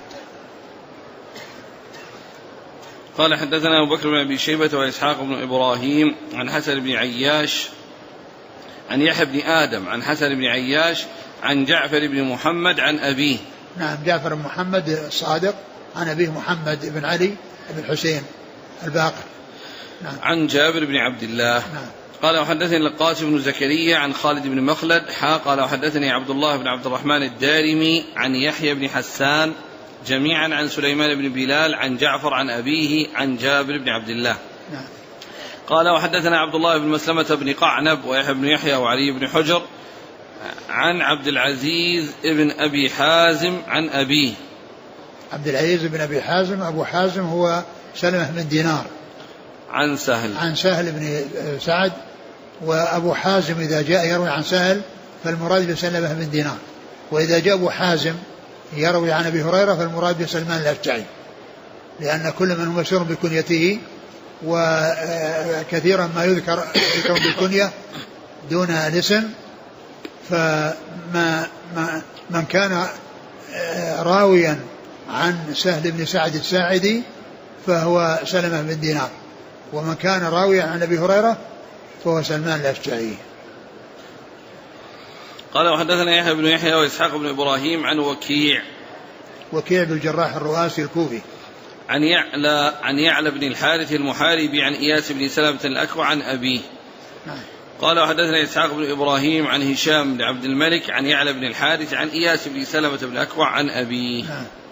قال حدثنا أبو بكر بن أبي شيبة وإسحاق بن إبراهيم عن حسن بن عياش عن يحيى بن آدم عن حسن بن عياش عن جعفر بن محمد عن أبيه. نعم، جعفر بن محمد الصادق عن أبيه محمد بن علي بن حسين الباقر. نعم. عن جابر بن عبد الله. نعم. قال وحدثني القاسم بن زكريا عن خالد بن مخلد قال وحدثني عبد الله بن عبد الرحمن الدارمي عن يحيى بن حسان جميعا عن سليمان بن بلال عن جعفر عن أبيه عن جابر بن عبد الله. نعم. قال وحدثنا عبد الله بن مسلمة بن قعنب ويحيى بن يحيى وعلي بن حجر عن عبد العزيز بن أبي حازم عن أبيه. عبد العزيز بن أبي حازم، أبو حازم هو سلمة بن دينار عن سهل بن سعد، وأبو حازم إذا جاء يروي عن سهل فالمراد بسلمة بن دينار، وإذا جاء أبو حازم يروي عن أبي هريرة فالمراد بسلمان الأشجعي، لأن كل من هو مشهور بكنيته، وكثيرا ما يذكر بالكنية دون الاسم. من كان راويا عن سهل بن سعد الساعدي فهو سلمة بن دينار، ومن كان راويا عن أبي هريرة فهو سلمان الأشجعي. قال وحدثنا يحيى بن يحيى وإسحاق بن إبراهيم عن وكيع بن الجراح الرؤاسي الكوفي عن يعلى بن الحارث المحاربي عن إياس بن سلمة الأكوع عن أبيه. قال وحدثنا إسحاق بن إبراهيم عن هشام بن عبد الملك عن يعلى بن الحارث عن إياس بن سلمة بن الأكوع عن أبيه.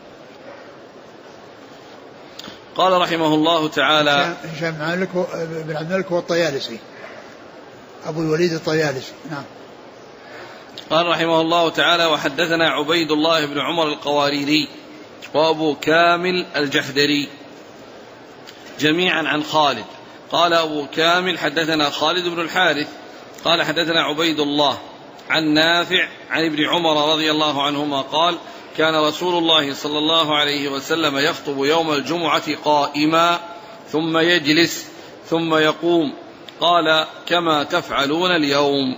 قال رحمه الله تعالى هشام بن عبد الملك هو الطيالسي أبو الوليد الطيالسي. نعم. قال رحمه الله تعالى وحدثنا عبيد الله بن عمر القواريري وأبو كامل الجحدري جميعا عن خالد. قال أبو كامل حدثنا خالد بن الحارث قال حدثنا عبيد الله عن نافع عن ابن عمر رضي الله عنهما قال كان رسول الله صلى الله عليه وسلم يخطب يوم الجمعة قائما ثم يجلس ثم يقوم، قال كما تفعلون اليوم.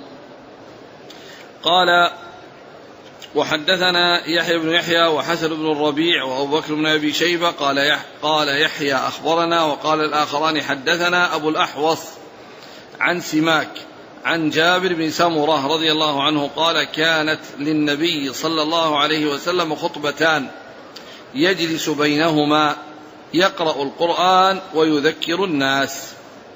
قال وحدثنا يحيى بن يحيى وحسن بن الربيع وأبو بكر بن أبي شيبة قال يحيى أخبرنا، وقال الآخران حدثنا أبو الأحوص عن سماك عن جابر بن سمرة رضي الله عنه قال كانت للنبي صلى الله عليه وسلم خطبتان يجلس بينهما يقرأ القرآن ويذكر الناس.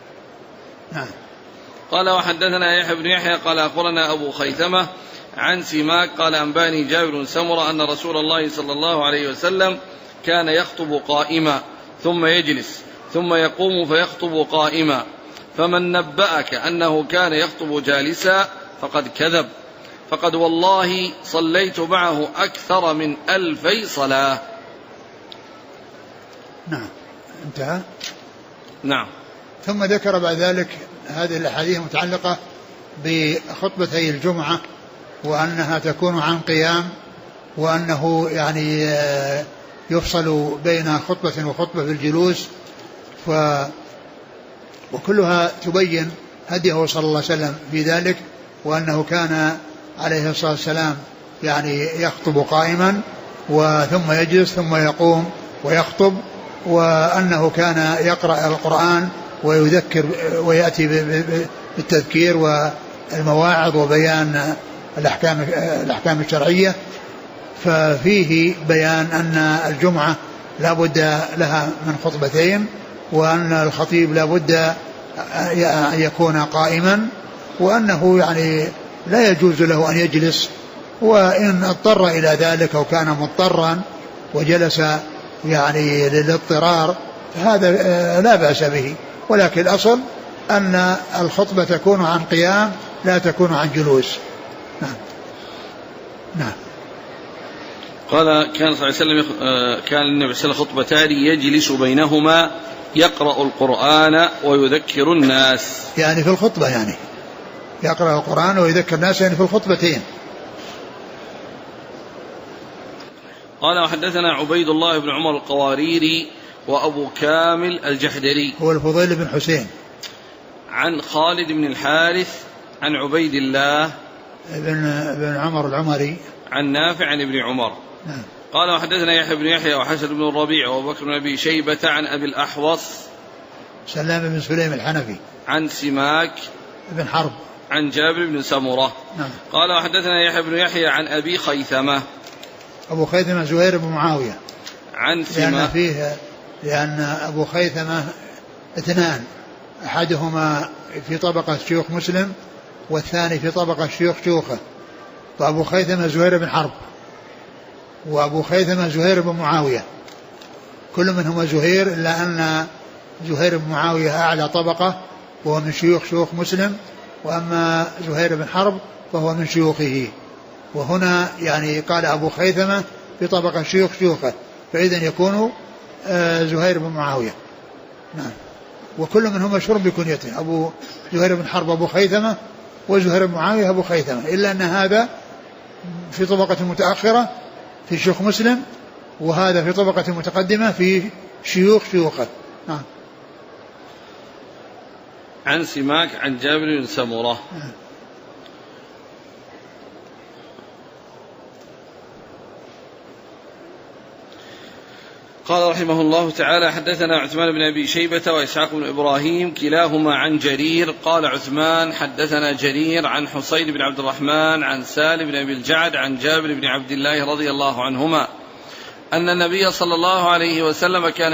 قال وحدثنا يحيى بن يحيى قال أخبرنا أبو خيثمة عن سماك قال أنباني جابر بن سمرة أن رسول الله صلى الله عليه وسلم كان يخطب قائما ثم يجلس ثم يقوم فيخطب قائما، فمن نبأك أنه كان يخطب جالسا فقد كذب، فقد والله صليت معه أكثر من 2000 صلاة. نعم انتهى. نعم. ثم ذكر بعد ذلك هذه الأحاديث المتعلقة بخطبتي الجمعة وأنها تكون عن قيام، وأنه يعني يفصل بين خطبة وخطبة بالجلوس، وكلها تبين هديه صلى الله عليه وسلم في ذلك، وأنه كان عليه الصلاة والسلام يعني يخطب قائما ثم يجلس ثم يقوم ويخطب، وأنه كان يقرأ القرآن ويذكر ويأتي بالتذكير والمواعظ وبيان الأحكام الشرعية. ففيه بيان أن الجمعة لا بد لها من خطبتين، وأن الخطيب لا بد أن يكون قائما، وأنه يعني لا يجوز له أن يجلس، وإن اضطر إلى ذلك أو كان مضطرا وجلس يعني للاضطرار هذا لا بأس به، ولكن الأصل أن الخطبة تكون عن قيام لا تكون عن جلوس. نعم. نعم. قال كان صلى الله عليه وسلم كان النبي صلى الله عليه وسلم خطبتان يجلس بينهما يقرأ القرآن ويذكر الناس، يعني في الخطبة يعني يقرأ القرآن ويذكر الناس يعني في الخطبتين. قال وحدثنا عبيد الله بن عمر القواريري وأبو كامل الجحدري هو الفضيل بن حسين عن خالد بن الحارث عن عبيد الله بن عمر العمري عن نافع عن ابن عمر. نعم. قال وحدثنا يحيى بن يحيى وحسن بن الربيع وابو بكر بن ابي شيبة عن ابي الاحوص سلام بن سليم الحنفي عن سماك بن حرب عن جابر بن سمرة. نعم. قال وحدثنا يحيى بن يحيى عن ابي خيثمة ابو خيثمة زهير بن معاوية عن سماك لأن أبو خيثمة اثنان، أحدهما في طبقة شيوخ مسلم والثاني في طبقة شيوخ شيوخه، فأبو خيثمة زهير بن حرب وأبو خيثمة زهير بن معاوية، كل منهما زهير، إلا أن زهير بن معاوية أعلى طبقة وهو من شيوخ مسلم، وأما زهير بن حرب فهو من شيوخه. وهنا يعني قال أبو خيثمة في طبقة شيوخه، فإذن يكون زهير بن معاوية. نعم. وكل منهم مشهور بكنيته، أبو زهير بن حرب أبو خيثمة وزهير بن معاوية أبو خيثمة، إلا أن هذا في طبقة متأخرة في شيوخ مسلم، وهذا في طبقة متقدمة في شيوخه. نعم. عن سماك عن جابر بن سمرة. نعم. قال رحمه الله تعالى حدثنا عثمان بن أبي شيبة وإسحاق بن إبراهيم كلاهما عن جرير. قال عثمان حدثنا جرير عن حصين بن عبد الرحمن عن سالم بن أبي الجعد عن جابر بن عبد الله رضي الله عنهما أن النبي صلى الله عليه وسلم كان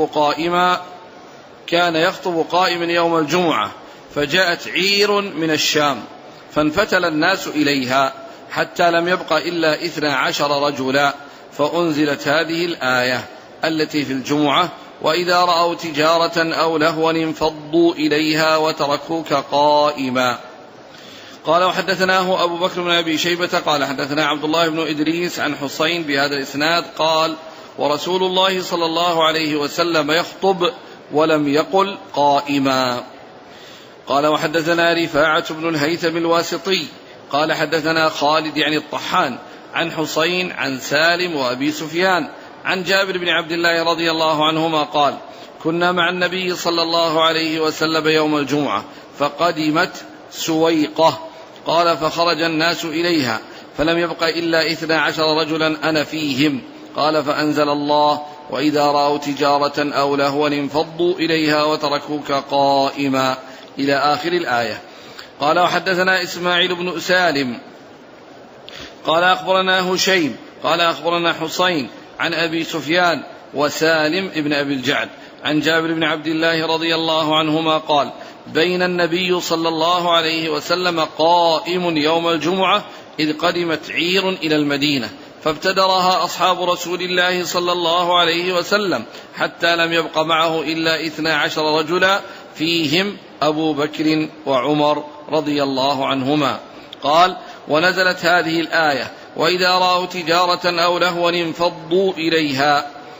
يخطب قائما يوم الجمعة، فجاءت عير من الشام فانفتل الناس إليها حتى لم يبق إلا 12 رجلا، فأنزلت هذه الآية التي في الجمعة: وإذا رأوا تجارة أو لهوا انفضوا إليها وتركوك قائما. قال وحدثناه أبو بكر بن أبي شيبة قال حدثنا عبد الله بن إدريس عن حصين بهذا الإسناد قال: ورسول الله صلى الله عليه وسلم يخطب ولم يقل قائما. قال وحدثنا رفاعة بن الهيثم الواسطي قال حدثنا خالد يعني الطحان عن حصين عن سالم وأبي سفيان عن جابر بن عبد الله رضي الله عنهما قال: كنا مع النبي صلى الله عليه وسلم يوم الجمعة فقدمت سويقة، قال: فخرج الناس إليها فلم يبق إلا 12 رجلا أنا فيهم، قال: فأنزل الله: وإذا رأوا تجارة أو لهوا انفضوا إليها وتركوك قائما، إلى آخر الآية. قال وحدثنا إسماعيل بن سالم قال أخبرنا هشيم قال أخبرنا حصين عن أبي سفيان وسالم ابن أبي الجعد عن جابر بن عبد الله رضي الله عنهما قال: بين النبي صلى الله عليه وسلم قائم يوم الجمعة إذ قدمت عير إلى المدينة فابتدرها أصحاب رسول الله صلى الله عليه وسلم حتى لم يبق معه إلا 12 رجلا فيهم أبو بكر وعمر رضي الله عنهما. قال: ونزلت هذه الآية: وإذا رأوا تجارة أو لهوا انفضوا إليها.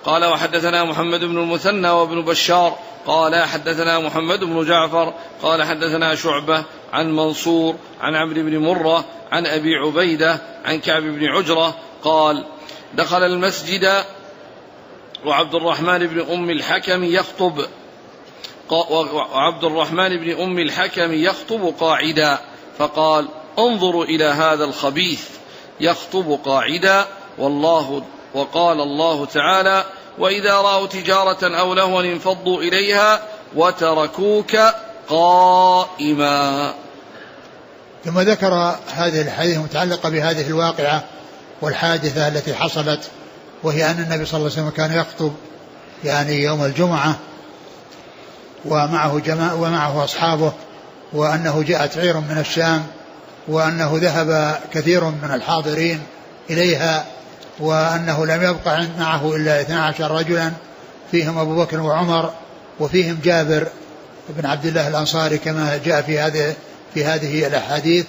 قال وحدثنا محمد بن المثنى وابن بشار قال حدثنا محمد بن جعفر قال حدثنا شعبة عن منصور عن عمرو بن مرة عن أبي عبيدة عن كعب بن عجرة قال دخل المسجد وعبد الرحمن بن أم الحكم يخطب قاعدا فقال انظروا إلى هذا الخبيث يخطب قاعدا وقال الله تعالى وإذا رأوا تجارة أو لهوا انفضوا إليها وتركوك قائما. ثم ذكر هذه الحديث المتعلقة بهذه الواقعة والحادثة التي حصلت، وهي أن النبي صلى الله عليه وسلم كان يخطب يعني يوم الجمعة ومعه أصحابه، وأنه جاءت عير من الشام، وأنه ذهب كثير من الحاضرين إليها، وأنه لم يبقى معه إلا 12 رجلا فيهم أبو بكر وعمر وفيهم جابر بن عبد الله الأنصاري كما جاء في هذه الأحاديث،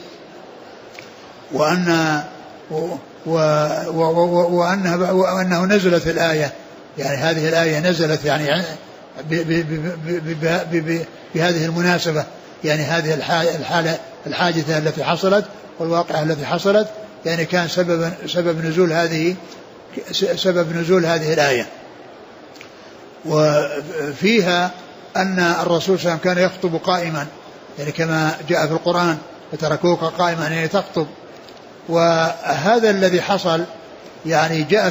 وأنه نزلت الآية، يعني هذه الآية نزلت يعني بهذه المناسبة، يعني هذه الحادثة التي حصلت والواقعة التي حصلت يعني كان سبب نزول هذه الآية. وفيها أن الرسول صلى الله عليه وسلم كان يخطب قائما، يعني كما جاء في القرآن فتركوك قائما يعني تخطب. وهذا الذي حصل يعني جاء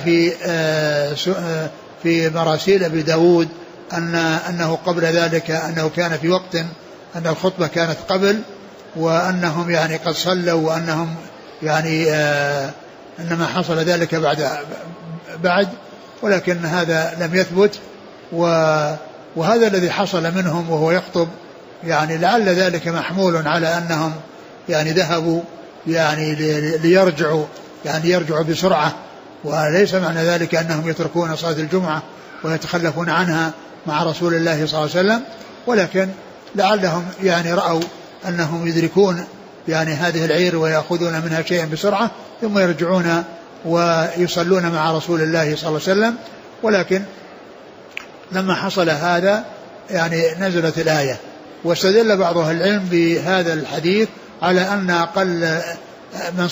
في مراسيل أبي داود أنه قبل ذلك أنه كان في وقت أن الخطبة كانت قبل، وأنهم يعني قد صلوا، وأنهم يعني إنما حصل ذلك بعد، ولكن هذا لم يثبت. وهذا الذي حصل منهم وهو يخطب يعني لعل ذلك محمول على أنهم يعني ذهبوا يعني ليرجعوا بسرعة، وليس معنى ذلك أنهم يتركون صلاة الجمعة ويتخلفون عنها مع رسول الله صلى الله عليه وسلم، ولكن لعلهم يعني رأوا أنهم يدركون يعني هذه العير ويأخذون منها شيئا بسرعة ثم يرجعون ويصلون مع رسول الله صلى الله عليه وسلم. ولكن لما حصل هذا يعني نزلت الآية، واستدل بعض أهل العلم بهذا الحديث على أن أقل من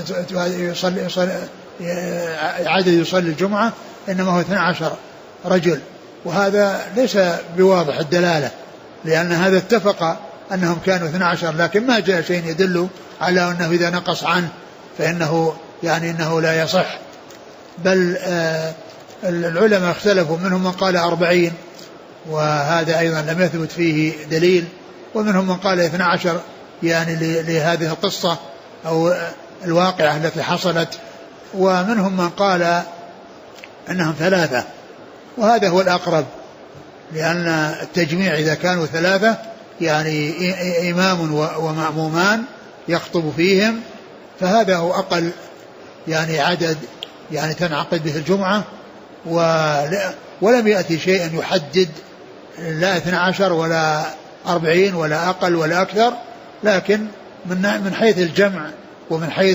عدد يصلي الجمعة إنما هو 12 رجل، وهذا ليس بواضح الدلالة، لأن هذا اتفق أنهم كانوا 12، لكن ما جاء شيء يدل على أنه إذا نقص عنه فإنه يعني أنه لا يصح. بل العلماء اختلفوا، منهم من قال 40 وهذا أيضا لم يثبت فيه دليل، ومنهم من قال 12 يعني لهذه القصة أو الواقعة التي حصلت، ومنهم من قال أنهم 3، وهذا هو الأقرب، لأن التجميع إذا كانوا 3 يعني إمام ومأمومان يخطب فيهم، فهذا هو أقل يعني عدد يعني تنعقد به الجمعة. ولم يأتي شيء يحدد لا 12 ولا 40 ولا أقل ولا أكثر، لكن من حيث الجمع ومن حيث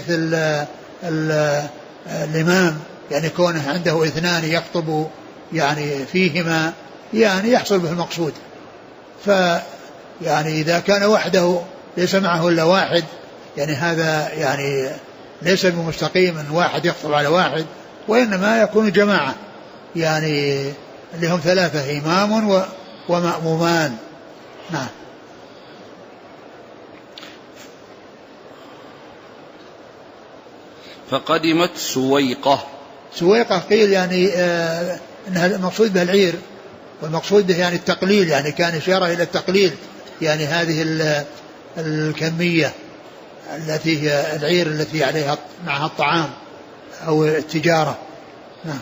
الإمام يعني كونه عنده 2 يخطب يعني فيهما يعني يحصل به المقصود. فيعني إذا كان وحده ليس معه إلا 1 يعني هذا يعني ليس بمستقيم أن 1 يخطب على 1، وإنما يكون جماعة يعني اللي هم 3 إمام ومأمومان. نعم. فقدمت سويقة قيل يعني أنها المقصود به العير، والمقصود به يعني التقليل، يعني كان إشارة إلى التقليل، يعني هذه الكمية التي هي العير التي عليها معها الطعام أو التجارة. نعم.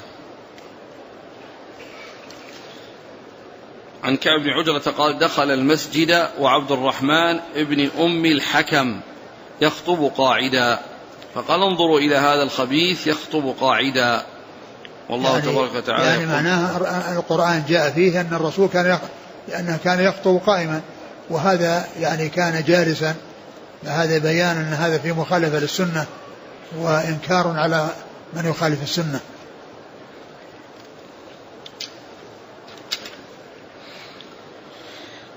عن كعب بن عجرة قال دخل المسجد وعبد الرحمن ابن أم الحكم يخطب قاعدا فقال انظروا إلى هذا الخبيث يخطب قاعدا. والله يعني تبارك وتعالى يعني معناه القرآن جاء فيه أن الرسول كان يخطب قائما، وهذا يعني كان جالسا، هذا بيان أن هذا في مخالفة للسنة وإنكار على من يخالف السنة.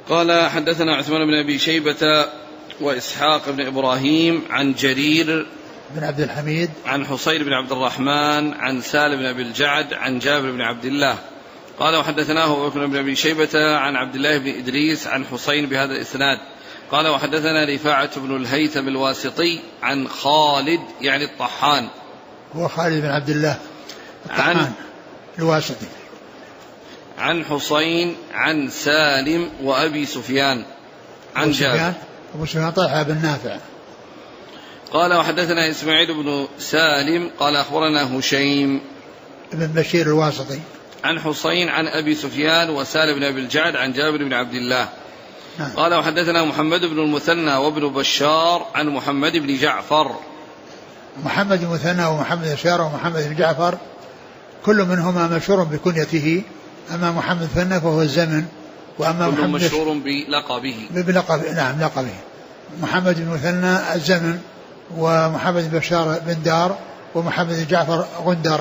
قال حدثنا عثمان بن أبي شيبة وإسحاق بن إبراهيم عن جرير بن عبد الحميد عن حصين بن عبد الرحمن عن سالم بن أبي الجعد عن جابر بن عبد الله قال وحدثناه أبو بكر بن أبي شيبة عن عبد الله بن إدريس عن حصين بهذا الإسناد قال وحدثنا رفاعة بن الهيثم الواسطي عن خالد يعني الطحان هو خالد بن عبد الله الطحان الواسطي عن حصين عن سالم وأبي سفيان عن جابر. أبو سفيان طلحة بن نافع. قال وحدثنا إسماعيل بن سالم قال أخبرنا هشيم بن بشير الواسطي عن حصين عن أبي سفيان وسالم بن أبي الجعد عن جابر بن عبد الله. قال وحدثنا محمد بن المثنى وابن بشار عن محمد بن جعفر. محمد بن المثنى ومحمد بن بشار ومحمد بن جعفر كل منهما مشهور بكنيته. أما محمد المثنى فهو الزمن وأما كل محمد مشهور بلقبه. نعم لقبه. محمد بن المثنى الزمن ومحمد بن بشار بن دار ومحمد بن جعفر غندر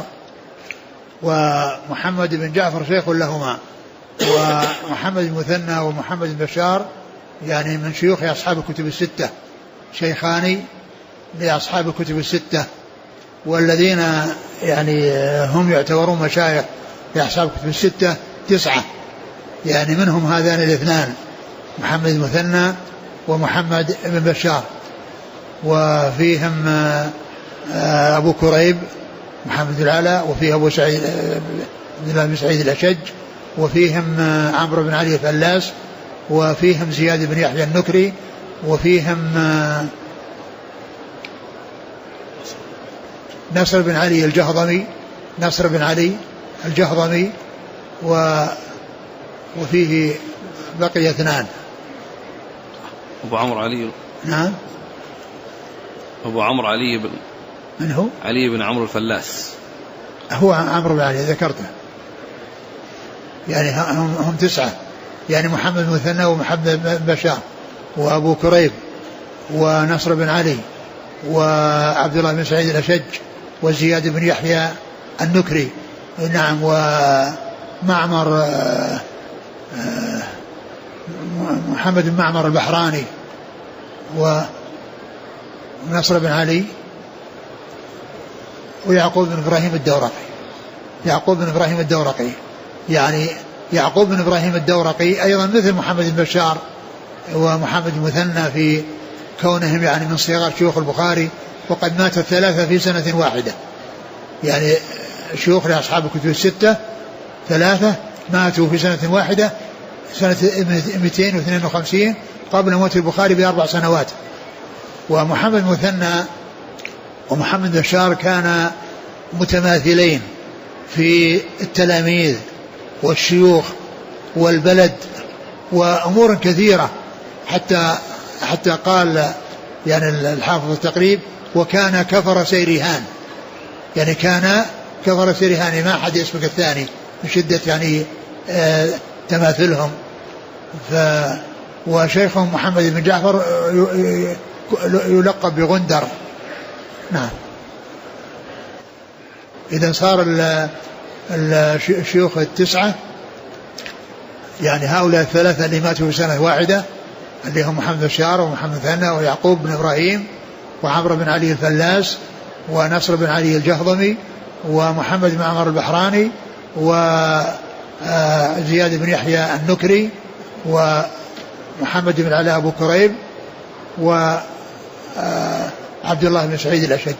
ومحمد بن جعفر شيخ لهما. ومحمد المثنى ومحمد بن بشار يعني من شيوخ أصحاب الكتب الستة شيخان لأصحاب الكتب الستة والذين يعني هم يعتبرون مشايخ لأصحاب الكتب الستة 9 يعني منهم هذان الاثنان محمد المثنى ومحمد بن بشار وفيهم أبو كريب محمد العلاء وفيه أبو سعيد بن سعيد الأشج وفيهم عمرو بن علي الفلاس وفيهم زياد بن يحيى النكري وفيهم نصر بن علي الجهضمي وفيه بقي 2 أبو عمرو علي. نعم أبو عمرو علي بن من هو؟ علي بن عمرو الفلاس هو عمرو بن علي ذكرته يعني هم 9 يعني محمد المثنى ومحمد بن بشار وأبو كريب ونصر بن علي وعبد الله بن سعيد الأشج وزياد بن يحيى النكري. نعم ومعمر محمد بن معمر البحراني ونصر بن علي ويعقوب بن إبراهيم الدورقي يعني يعقوب بن إبراهيم الدورقي أيضا مثل محمد بن بشار ومحمد المثنى في كونهم يعني من صغار شيوخ البخاري وقد مات 3 في سنة واحدة يعني شيوخ لأصحاب الكتب الستة 3 ماتوا في سنة واحدة سنة 252 قبل موت البخاري ب4 سنوات. ومحمد المثنى ومحمد بن بشار كان متماثلين في التلاميذ والشيوخ والبلد وأمور كثيرة حتى قال يعني الحافظ التقريب وكان كفر سيرهان يعني كان كفر سيرهان ما أحد يسبق الثاني من شدة يعني تماثلهم. وشيخهم محمد بن جعفر يلقب بغندر. نعم. إذا صار الشيوخ 9 يعني هؤلاء 3 اللي ماتوا في سنة واحدة اللي هم محمد بن بشار ومحمد ثنى ويعقوب بن إبراهيم وعمرو بن علي الفلاس ونصر بن علي الجهضمي ومحمد بن عمر البحراني وزياد بن يحيى النكري ومحمد بن علاء أبو كريب وعبد الله بن سعيد الأشج.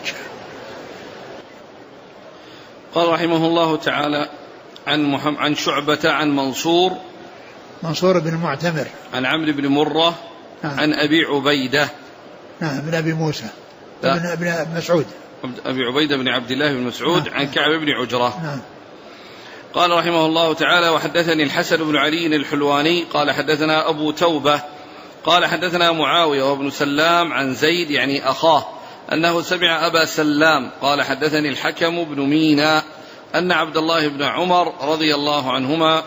قال رحمه الله تعالى عن شعبة عن منصور بن المعتمر عن عمرو بن مرة. نعم. عن أبي عبيدة بن أبي موسى بن مسعود أبي عبيدة بن عبد الله بن مسعود. عن كعب بن عجرة. نعم. قال رحمه الله تعالى وحدثني الحسن بن علي الحلواني قال حدثنا أبو توبة قال حدثنا معاوية وابن سلام عن زيد يعني أخاه أنه سمع أبا سلام قال حدثني الحكم بن مينا أن عبد الله بن عمر رضي الله عنهما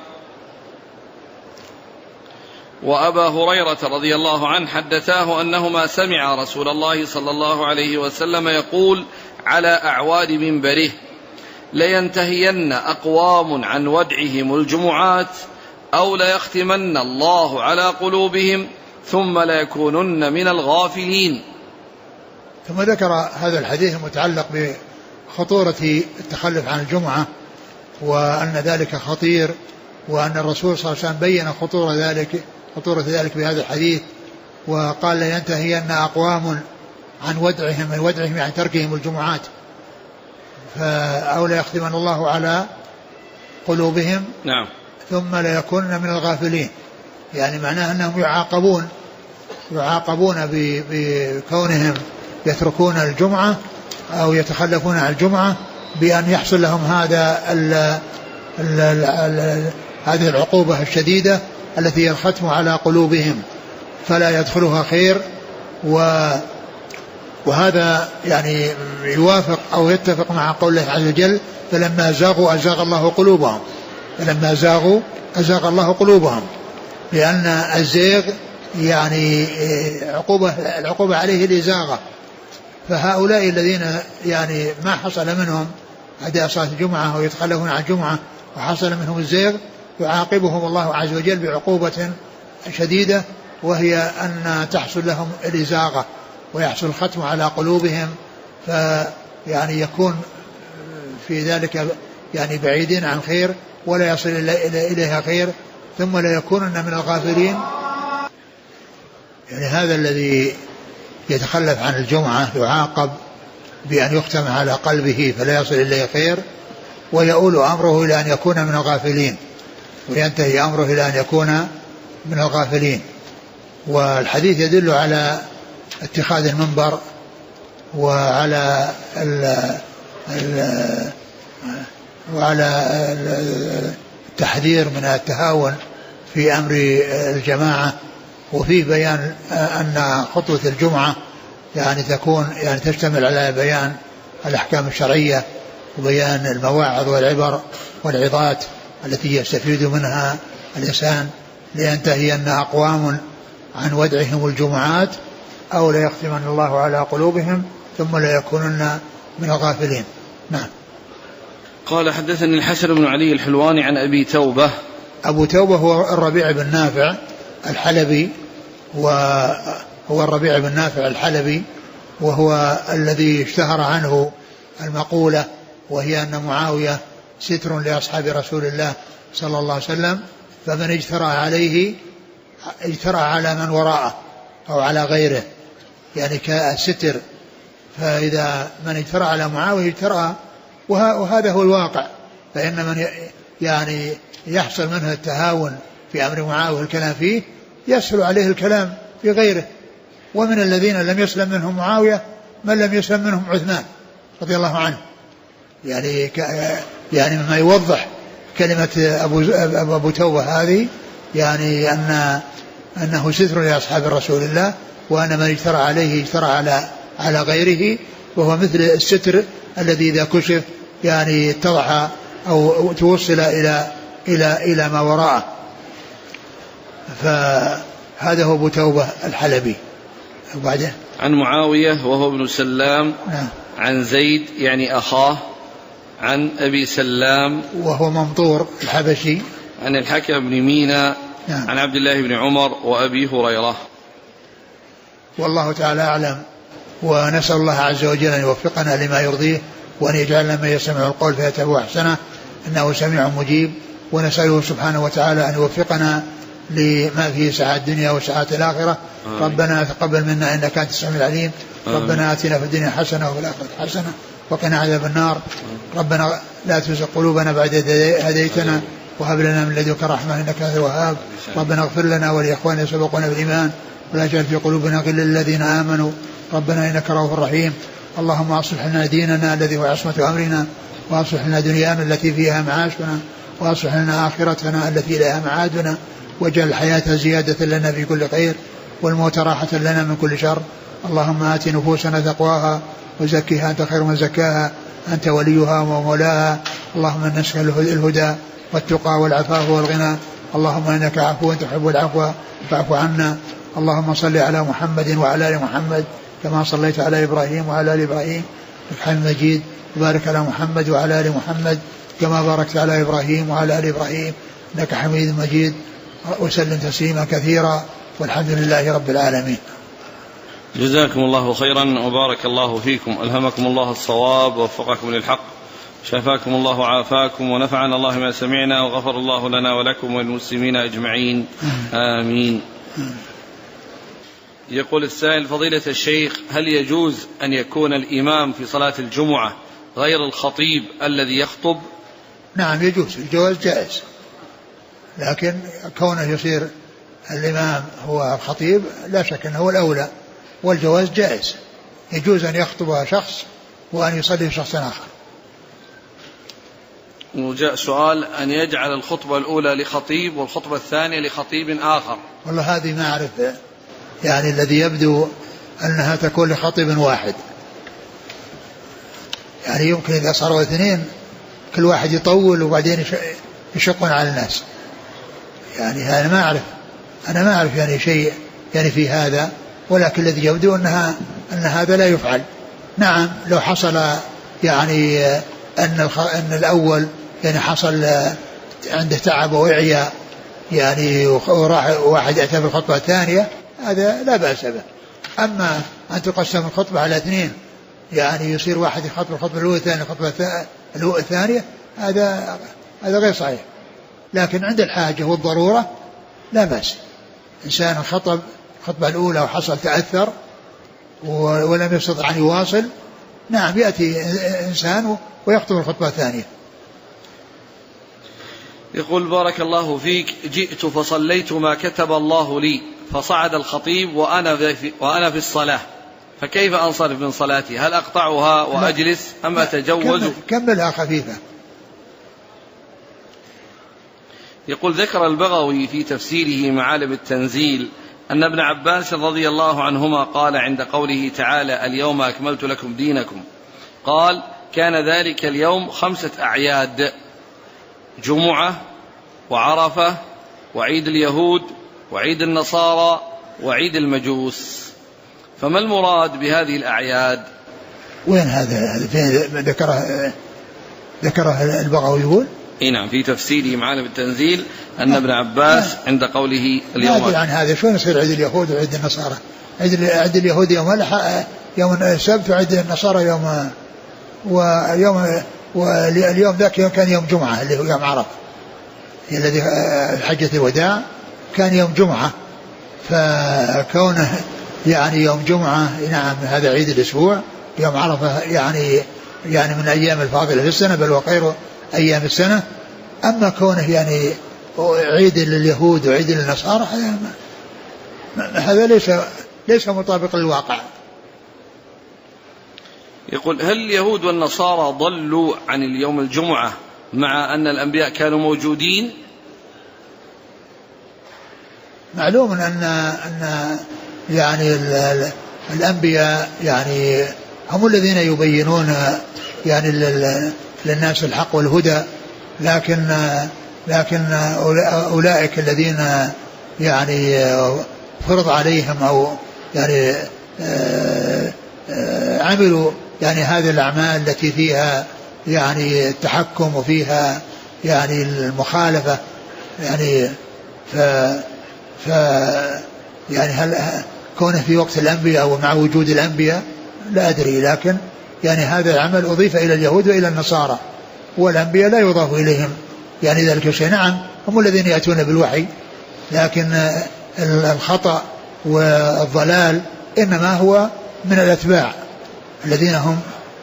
وأبا هريرة رضي الله عنه حدثاه أنهما سمع رسول الله صلى الله عليه وسلم يقول على أعواد منبره لينتهين أقوام عن ودعهم الجمعات أو ليختمن الله على قلوبهم ثم ليكونن من الغافلين. ثم ذكر هذا الحديث المتعلق بخطورة التخلف عن الجمعة وأن ذلك خطير، وأن الرسول صلى الله عليه وسلم بين خطورة ذلك بهذا الحديث، وقال لينتهين أقوام عن ودعهم يعني تركهم الجمعات، أو ليختمن الله على قلوبهم نعم ثم ليكونن من الغافلين، يعني معناه أنهم يعاقبون بكونهم يتركون الجمعة أو يتخلفون عن الجمعة بأن يحصل لهم هذه العقوبة الشديدة التي هي الختم على قلوبهم فلا يدخلها خير. وهذا يعني يوافق أو يتفق مع قول الله عز وجل فلما زاغوا أزاغ الله قلوبهم، لأن الزيغ يعني العقوبة عليه الإزاغة. فهؤلاء الذين يعني ما حصل منهم أداء صلاة الجمعة أو يتخلفون عن الجمعة وحصل منهم الزيغ يعاقبهم الله عز وجل بعقوبة شديدة، وهي أن تحصل لهم الإزاغة ويحصل الختم على قلوبهم، فيعني يكون في ذلك يعني بعيدين عن خير ولا يصل إليها خير، ثم لا يكونن من الغافلين. يعني هذا الذي يتخلف عن الجمعة يعاقب بأن يختم على قلبه فلا يصل إليه خير، ويؤول أمره إلى أن يكون من الغافلين، وينتهي أمره إلى أن يكون من الغافلين. والحديث يدل على اتخاذ المنبر وعلى التحذير من التهاون في أمر الجماعة، وفيه بيان أن خطوة الجمعة يعني تشتمل على بيان الأحكام الشرعية وبيان المواعظ والعبر والعظات التي يستفيد منها الإنسان لينتهي أن أقوام عن ودعهم الجمعات أو ليختمن الله على قلوبهم ثم لا يكونن من الغافلين. نعم. قال حدثني الحسن بن علي الحلواني عن أبي توبة. أبو توبة هو الربيع بن نافع الحلبي، وهو الذي اشتهر عنه المقولة، وهي أن معاوية ستر لأصحاب رسول الله صلى الله عليه وسلم، فمن اجترى عليه اجترى على من وراءه أو على غيره، يعني كالستر. فإذا من اجترى على معاوية اجترى، وهذا هو الواقع. فإن من يعني يحصل منه التهاون في أمر معاوية الكلام فيه يسهل عليه الكلام في غيره. ومن الذين لم يسلم منهم معاوية من لم يسلم منهم عثمان رضي الله عنه، يعني مما يوضح كلمة أبو توبة هذه، يعني أنه ستر لأصحاب رسول الله، وأن من اجترى عليه اجترى على غيره، وهو مثل الستر الذي إذا كشف يعني اتضح أو توصل إلى ما وراءه. فهذا هو أبو توبة الحلبي. وبعده عن معاوية وهو ابن سلام. نعم. عن زيد يعني أخاه. عن أبي سلام وهو ممطور الحبشي. عن الحكم بن مينا. نعم. عن عبد الله بن عمر وأبي هريرة. والله تعالى أعلم، ونسأل الله عز وجل أن يوفقنا لما يرضيه، وأن يجعلنا من يستمع القول فيتبع أحسنه، إنه سميع مجيب. ونسأله سبحانه وتعالى أن يوفقنا لما فيه سعادة الدنيا وسعادة الآخرة. ربنا تقبل منا إنك أنت السميع العليم. ربنا آتنا في الدنيا حسنة وفي الآخرة حسنة وقنا عذاب النار. ربنا لا تزغ قلوبنا بعد إذ هديتنا وهب لنا من لدنك رحمة إنك أنت الوهاب. ربنا اغفر لنا ولإخواننا سبقونا بالإيمان ولا تجعل في قلوبنا غلا للذين آمنوا ربنا إنك رؤوف رحيم. اللهم أصلح لنا ديننا الذي هو عصمة أمرنا، وأصلح لنا دنيانا التي فيها معاشنا، وأصلح لنا آخرتنا التي إليها معادنا، واجعل الحياة زيادة لنا في كل خير والموت راحة لنا من كل شر. اللهم آت نفوسنا تقواها وزكها أنت خير من زكاها أنت وليها ومولاها. اللهم نسأل الهدى والتقى والعفاف والغنى. اللهم إنك عفو تحب العفو فاعف عنا. اللهم صل على محمد وعلى آل محمد كما صليت على إبراهيم وعلى آل إبراهيم إنك حميد مجيد. وبارك على محمد وعلى آل محمد كما باركت على إبراهيم وعلى آل إبراهيم إنك حميد مجيد، وسلم تسليما كثيرا، والحمد لله رب العالمين. جزاكم الله خيرا وبارك الله فيكم، ألهمكم الله الصواب ووفقكم للحق، شفاكم الله وعافاكم، ونفعنا الله ما سمعنا، وغفر الله لنا ولكم والمسلمين أجمعين، آمين. يقول السائل: فضيلة الشيخ، هل يجوز أن يكون الإمام في صلاة الجمعة غير الخطيب الذي يخطب؟ نعم يجوز، الجواز جائز، لكن كونه يصير الإمام هو الخطيب لا شك أنه هو الأولى، والجواز جائز، يجوز أن يخطب شخص وأن يصلي شخص آخر. وجاء سؤال: أن يجعل الخطبة الأولى لخطيب والخطبة الثانية لخطيب آخر. والله هذه ما أعرف، يعني الذي يبدو أنها تكون لخطيب واحد، يعني يمكن إذا صاروا اثنين كل واحد يطول وبعدين يشقون على الناس، يعني أنا ما أعرف يعني شيء يعني في هذا، ولكن الذي يبدو أن هذا لا يفعل. نعم لو حصل يعني أن الأول يعني حصل عنده تعب وإعياء يعني وراح واحد يعتبر الخطبة الثانية، هذا لا بأس به. أما أن تقسم الخطبة على اثنين، يعني يصير واحد يخطب الخطبة الأولى الثانية الخطبة الثانية، هذا غير صحيح. لكن عند الحاجة والضرورة لا بأس، إنسان خطب الخطبة الأولى وحصل تأثر ولم يستطع أن يواصل، نعم يأتي إنسان ويخطب الخطبة الثانية. يقول: بارك الله فيك، جئت فصليت ما كتب الله لي، فصعد الخطيب وأنا في الصلاة، فكيف أنصرف من صلاتي؟ هل أقطعها وأجلس أم أتجوز؟ كملها خفيفة. يقول: ذكر البغوي في تفسيره معالم التنزيل أن ابن عباس رضي الله عنهما قال عند قوله تعالى: اليوم أكملت لكم دينكم، قال: كان ذلك اليوم 5 أعياد: جمعة وعرفة وعيد اليهود وعيد النصارى وعيد المجوس، فما المراد بهذه الأعياد؟ وين هذا ذكره البغوي يقول؟ نعم في تفسيره معالم التنزيل أن ابن عباس عند قوله اليوم. ما عن هذا شلون يصير عيد اليهود وعيد النصارى؟ عيد اليهود يوم السبت، وعيد النصارى واليوم ذاك كان يوم جمعة اللي هو يوم عرفة الذي حجة الوداع كان يوم جمعة، فكونه يعني يوم جمعة نعم هذا عيد الأسبوع. يوم عرفة يعني من أيام الفاضلة في السنة، بل وخير أيام السنة. أما كونه يعني عيد لليهود وعيد للنصارى هذا ليس مطابق للواقع. يقول: هل اليهود والنصارى ضلوا عن اليوم الجمعة مع أن الأنبياء كانوا موجودين؟ معلوم أن يعني الأنبياء يعني هم الذين يبينون يعني للناس الحق والهدى، لكن أولئك الذين يعني فرض عليهم أو يعني عملوا يعني هذه الأعمال التي فيها يعني التحكم وفيها يعني المخالفة، يعني يعني هل كونه في وقت الأنبياء ومع وجود الأنبياء لا أدري، لكن يعني هذا العمل أضيف إلى اليهود وإلى النصارى، والأنبياء لا يضاف إليهم يعني ذلك شيء. نعم هم الذين يأتون بالوحي، لكن الخطأ والضلال إنما هو من الأتباع الذين هم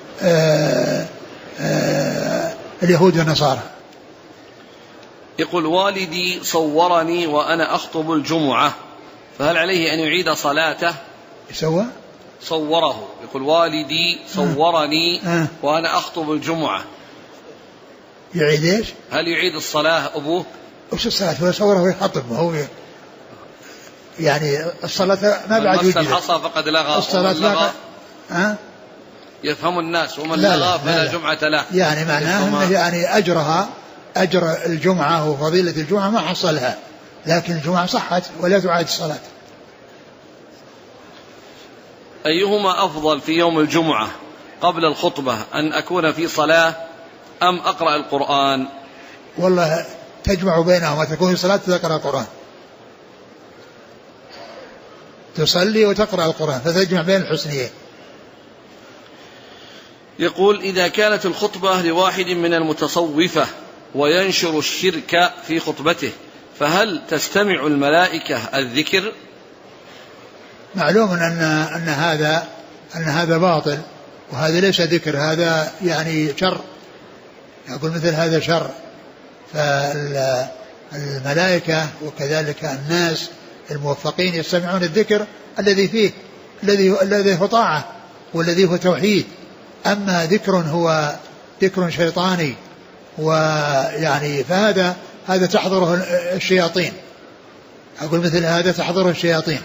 اليهود والنصارى. يقول: والدي صورني وأنا أخطب الجمعة، فهل عليه أن يعيد صلاته؟ صوره. يقول: والدي صورني وأنا أخطب الجمعة، يعيد إيش؟ هل يعيد الصلاة أبوه؟ وش الصلاة؟ هو صوره ويخطب، هو يعني الصلاة ما بعد وجدت. الحصى فقد لغى، الصلاة يفهم الناس، ومن لغى فلا جمعة له. يعني معناه أنه يعني أجر الجمعة وفضيلة الجمعة ما حصلها، لكن الجمعة صحت ولا تعاد الصلاة. أيهما أفضل في يوم الجمعة قبل الخطبة، أن أكون في صلاة أم أقرأ القرآن؟ والله تجمع بينهما، تكون صلاة تقرأ القرآن، تصلي وتقرأ القرآن فتجمع بين الحسنيين. يقول: إذا كانت الخطبة لواحد من المتصوفة وينشر الشرك في خطبته فهل تستمع الملائكة الذكر؟ معلوم أن هذا باطل، وهذا ليس ذكر، هذا يعني شر، يقول مثل هذا شر. فالملائكة وكذلك الناس الموفقين يستمعون الذكر الذي فيه الذي هو طاعة والذي هو توحيد. أما ذكر هو ذكر شيطاني ويعني فهذا تحضره الشياطين، أقول مثل هذا تحضره الشياطين.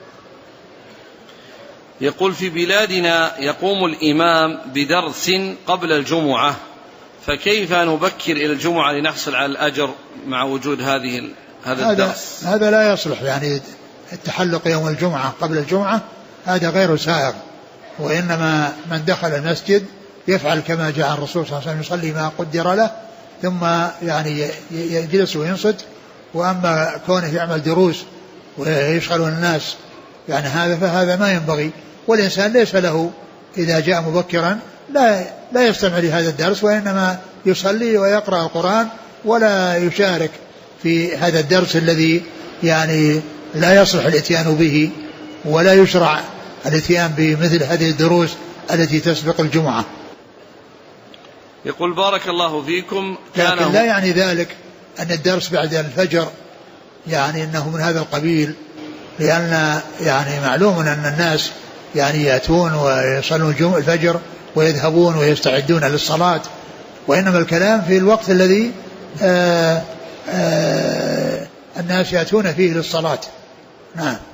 يقول: في بلادنا يقوم الإمام بدرس قبل الجمعة، فكيف نبكر إلى الجمعة لنحصل على الأجر مع وجود هذا الدرس؟ هذا لا يصلح، يعني التحلق يوم الجمعة قبل الجمعة هذا غير سائغ، وإنما من دخل المسجد يفعل كما جاء الرسول صلى الله عليه وسلم، يصلي ما قدر له ثم يعني يجلس وينصت. وأما كونه يعمل دروس ويشغل الناس يعني فهذا ما ينبغي. والإنسان ليس له إذا جاء مبكرا لا يستمع لهذا الدرس، وإنما يصلي ويقرأ القرآن ولا يشارك في هذا الدرس الذي يعني لا يصلح الاتيان به، ولا يشرع الاتيان بمثل هذه الدروس التي تسبق الجمعة. يقول: بارك الله فيكم. لكن لا يعني ذلك أن الدرس بعد الفجر يعني أنه من هذا القبيل، لأن يعني معلوم أن الناس يعني يأتون ويصلون الفجر ويذهبون ويستعدون للصلاة، وإنما الكلام في الوقت الذي الناس يأتون فيه للصلاة. نعم.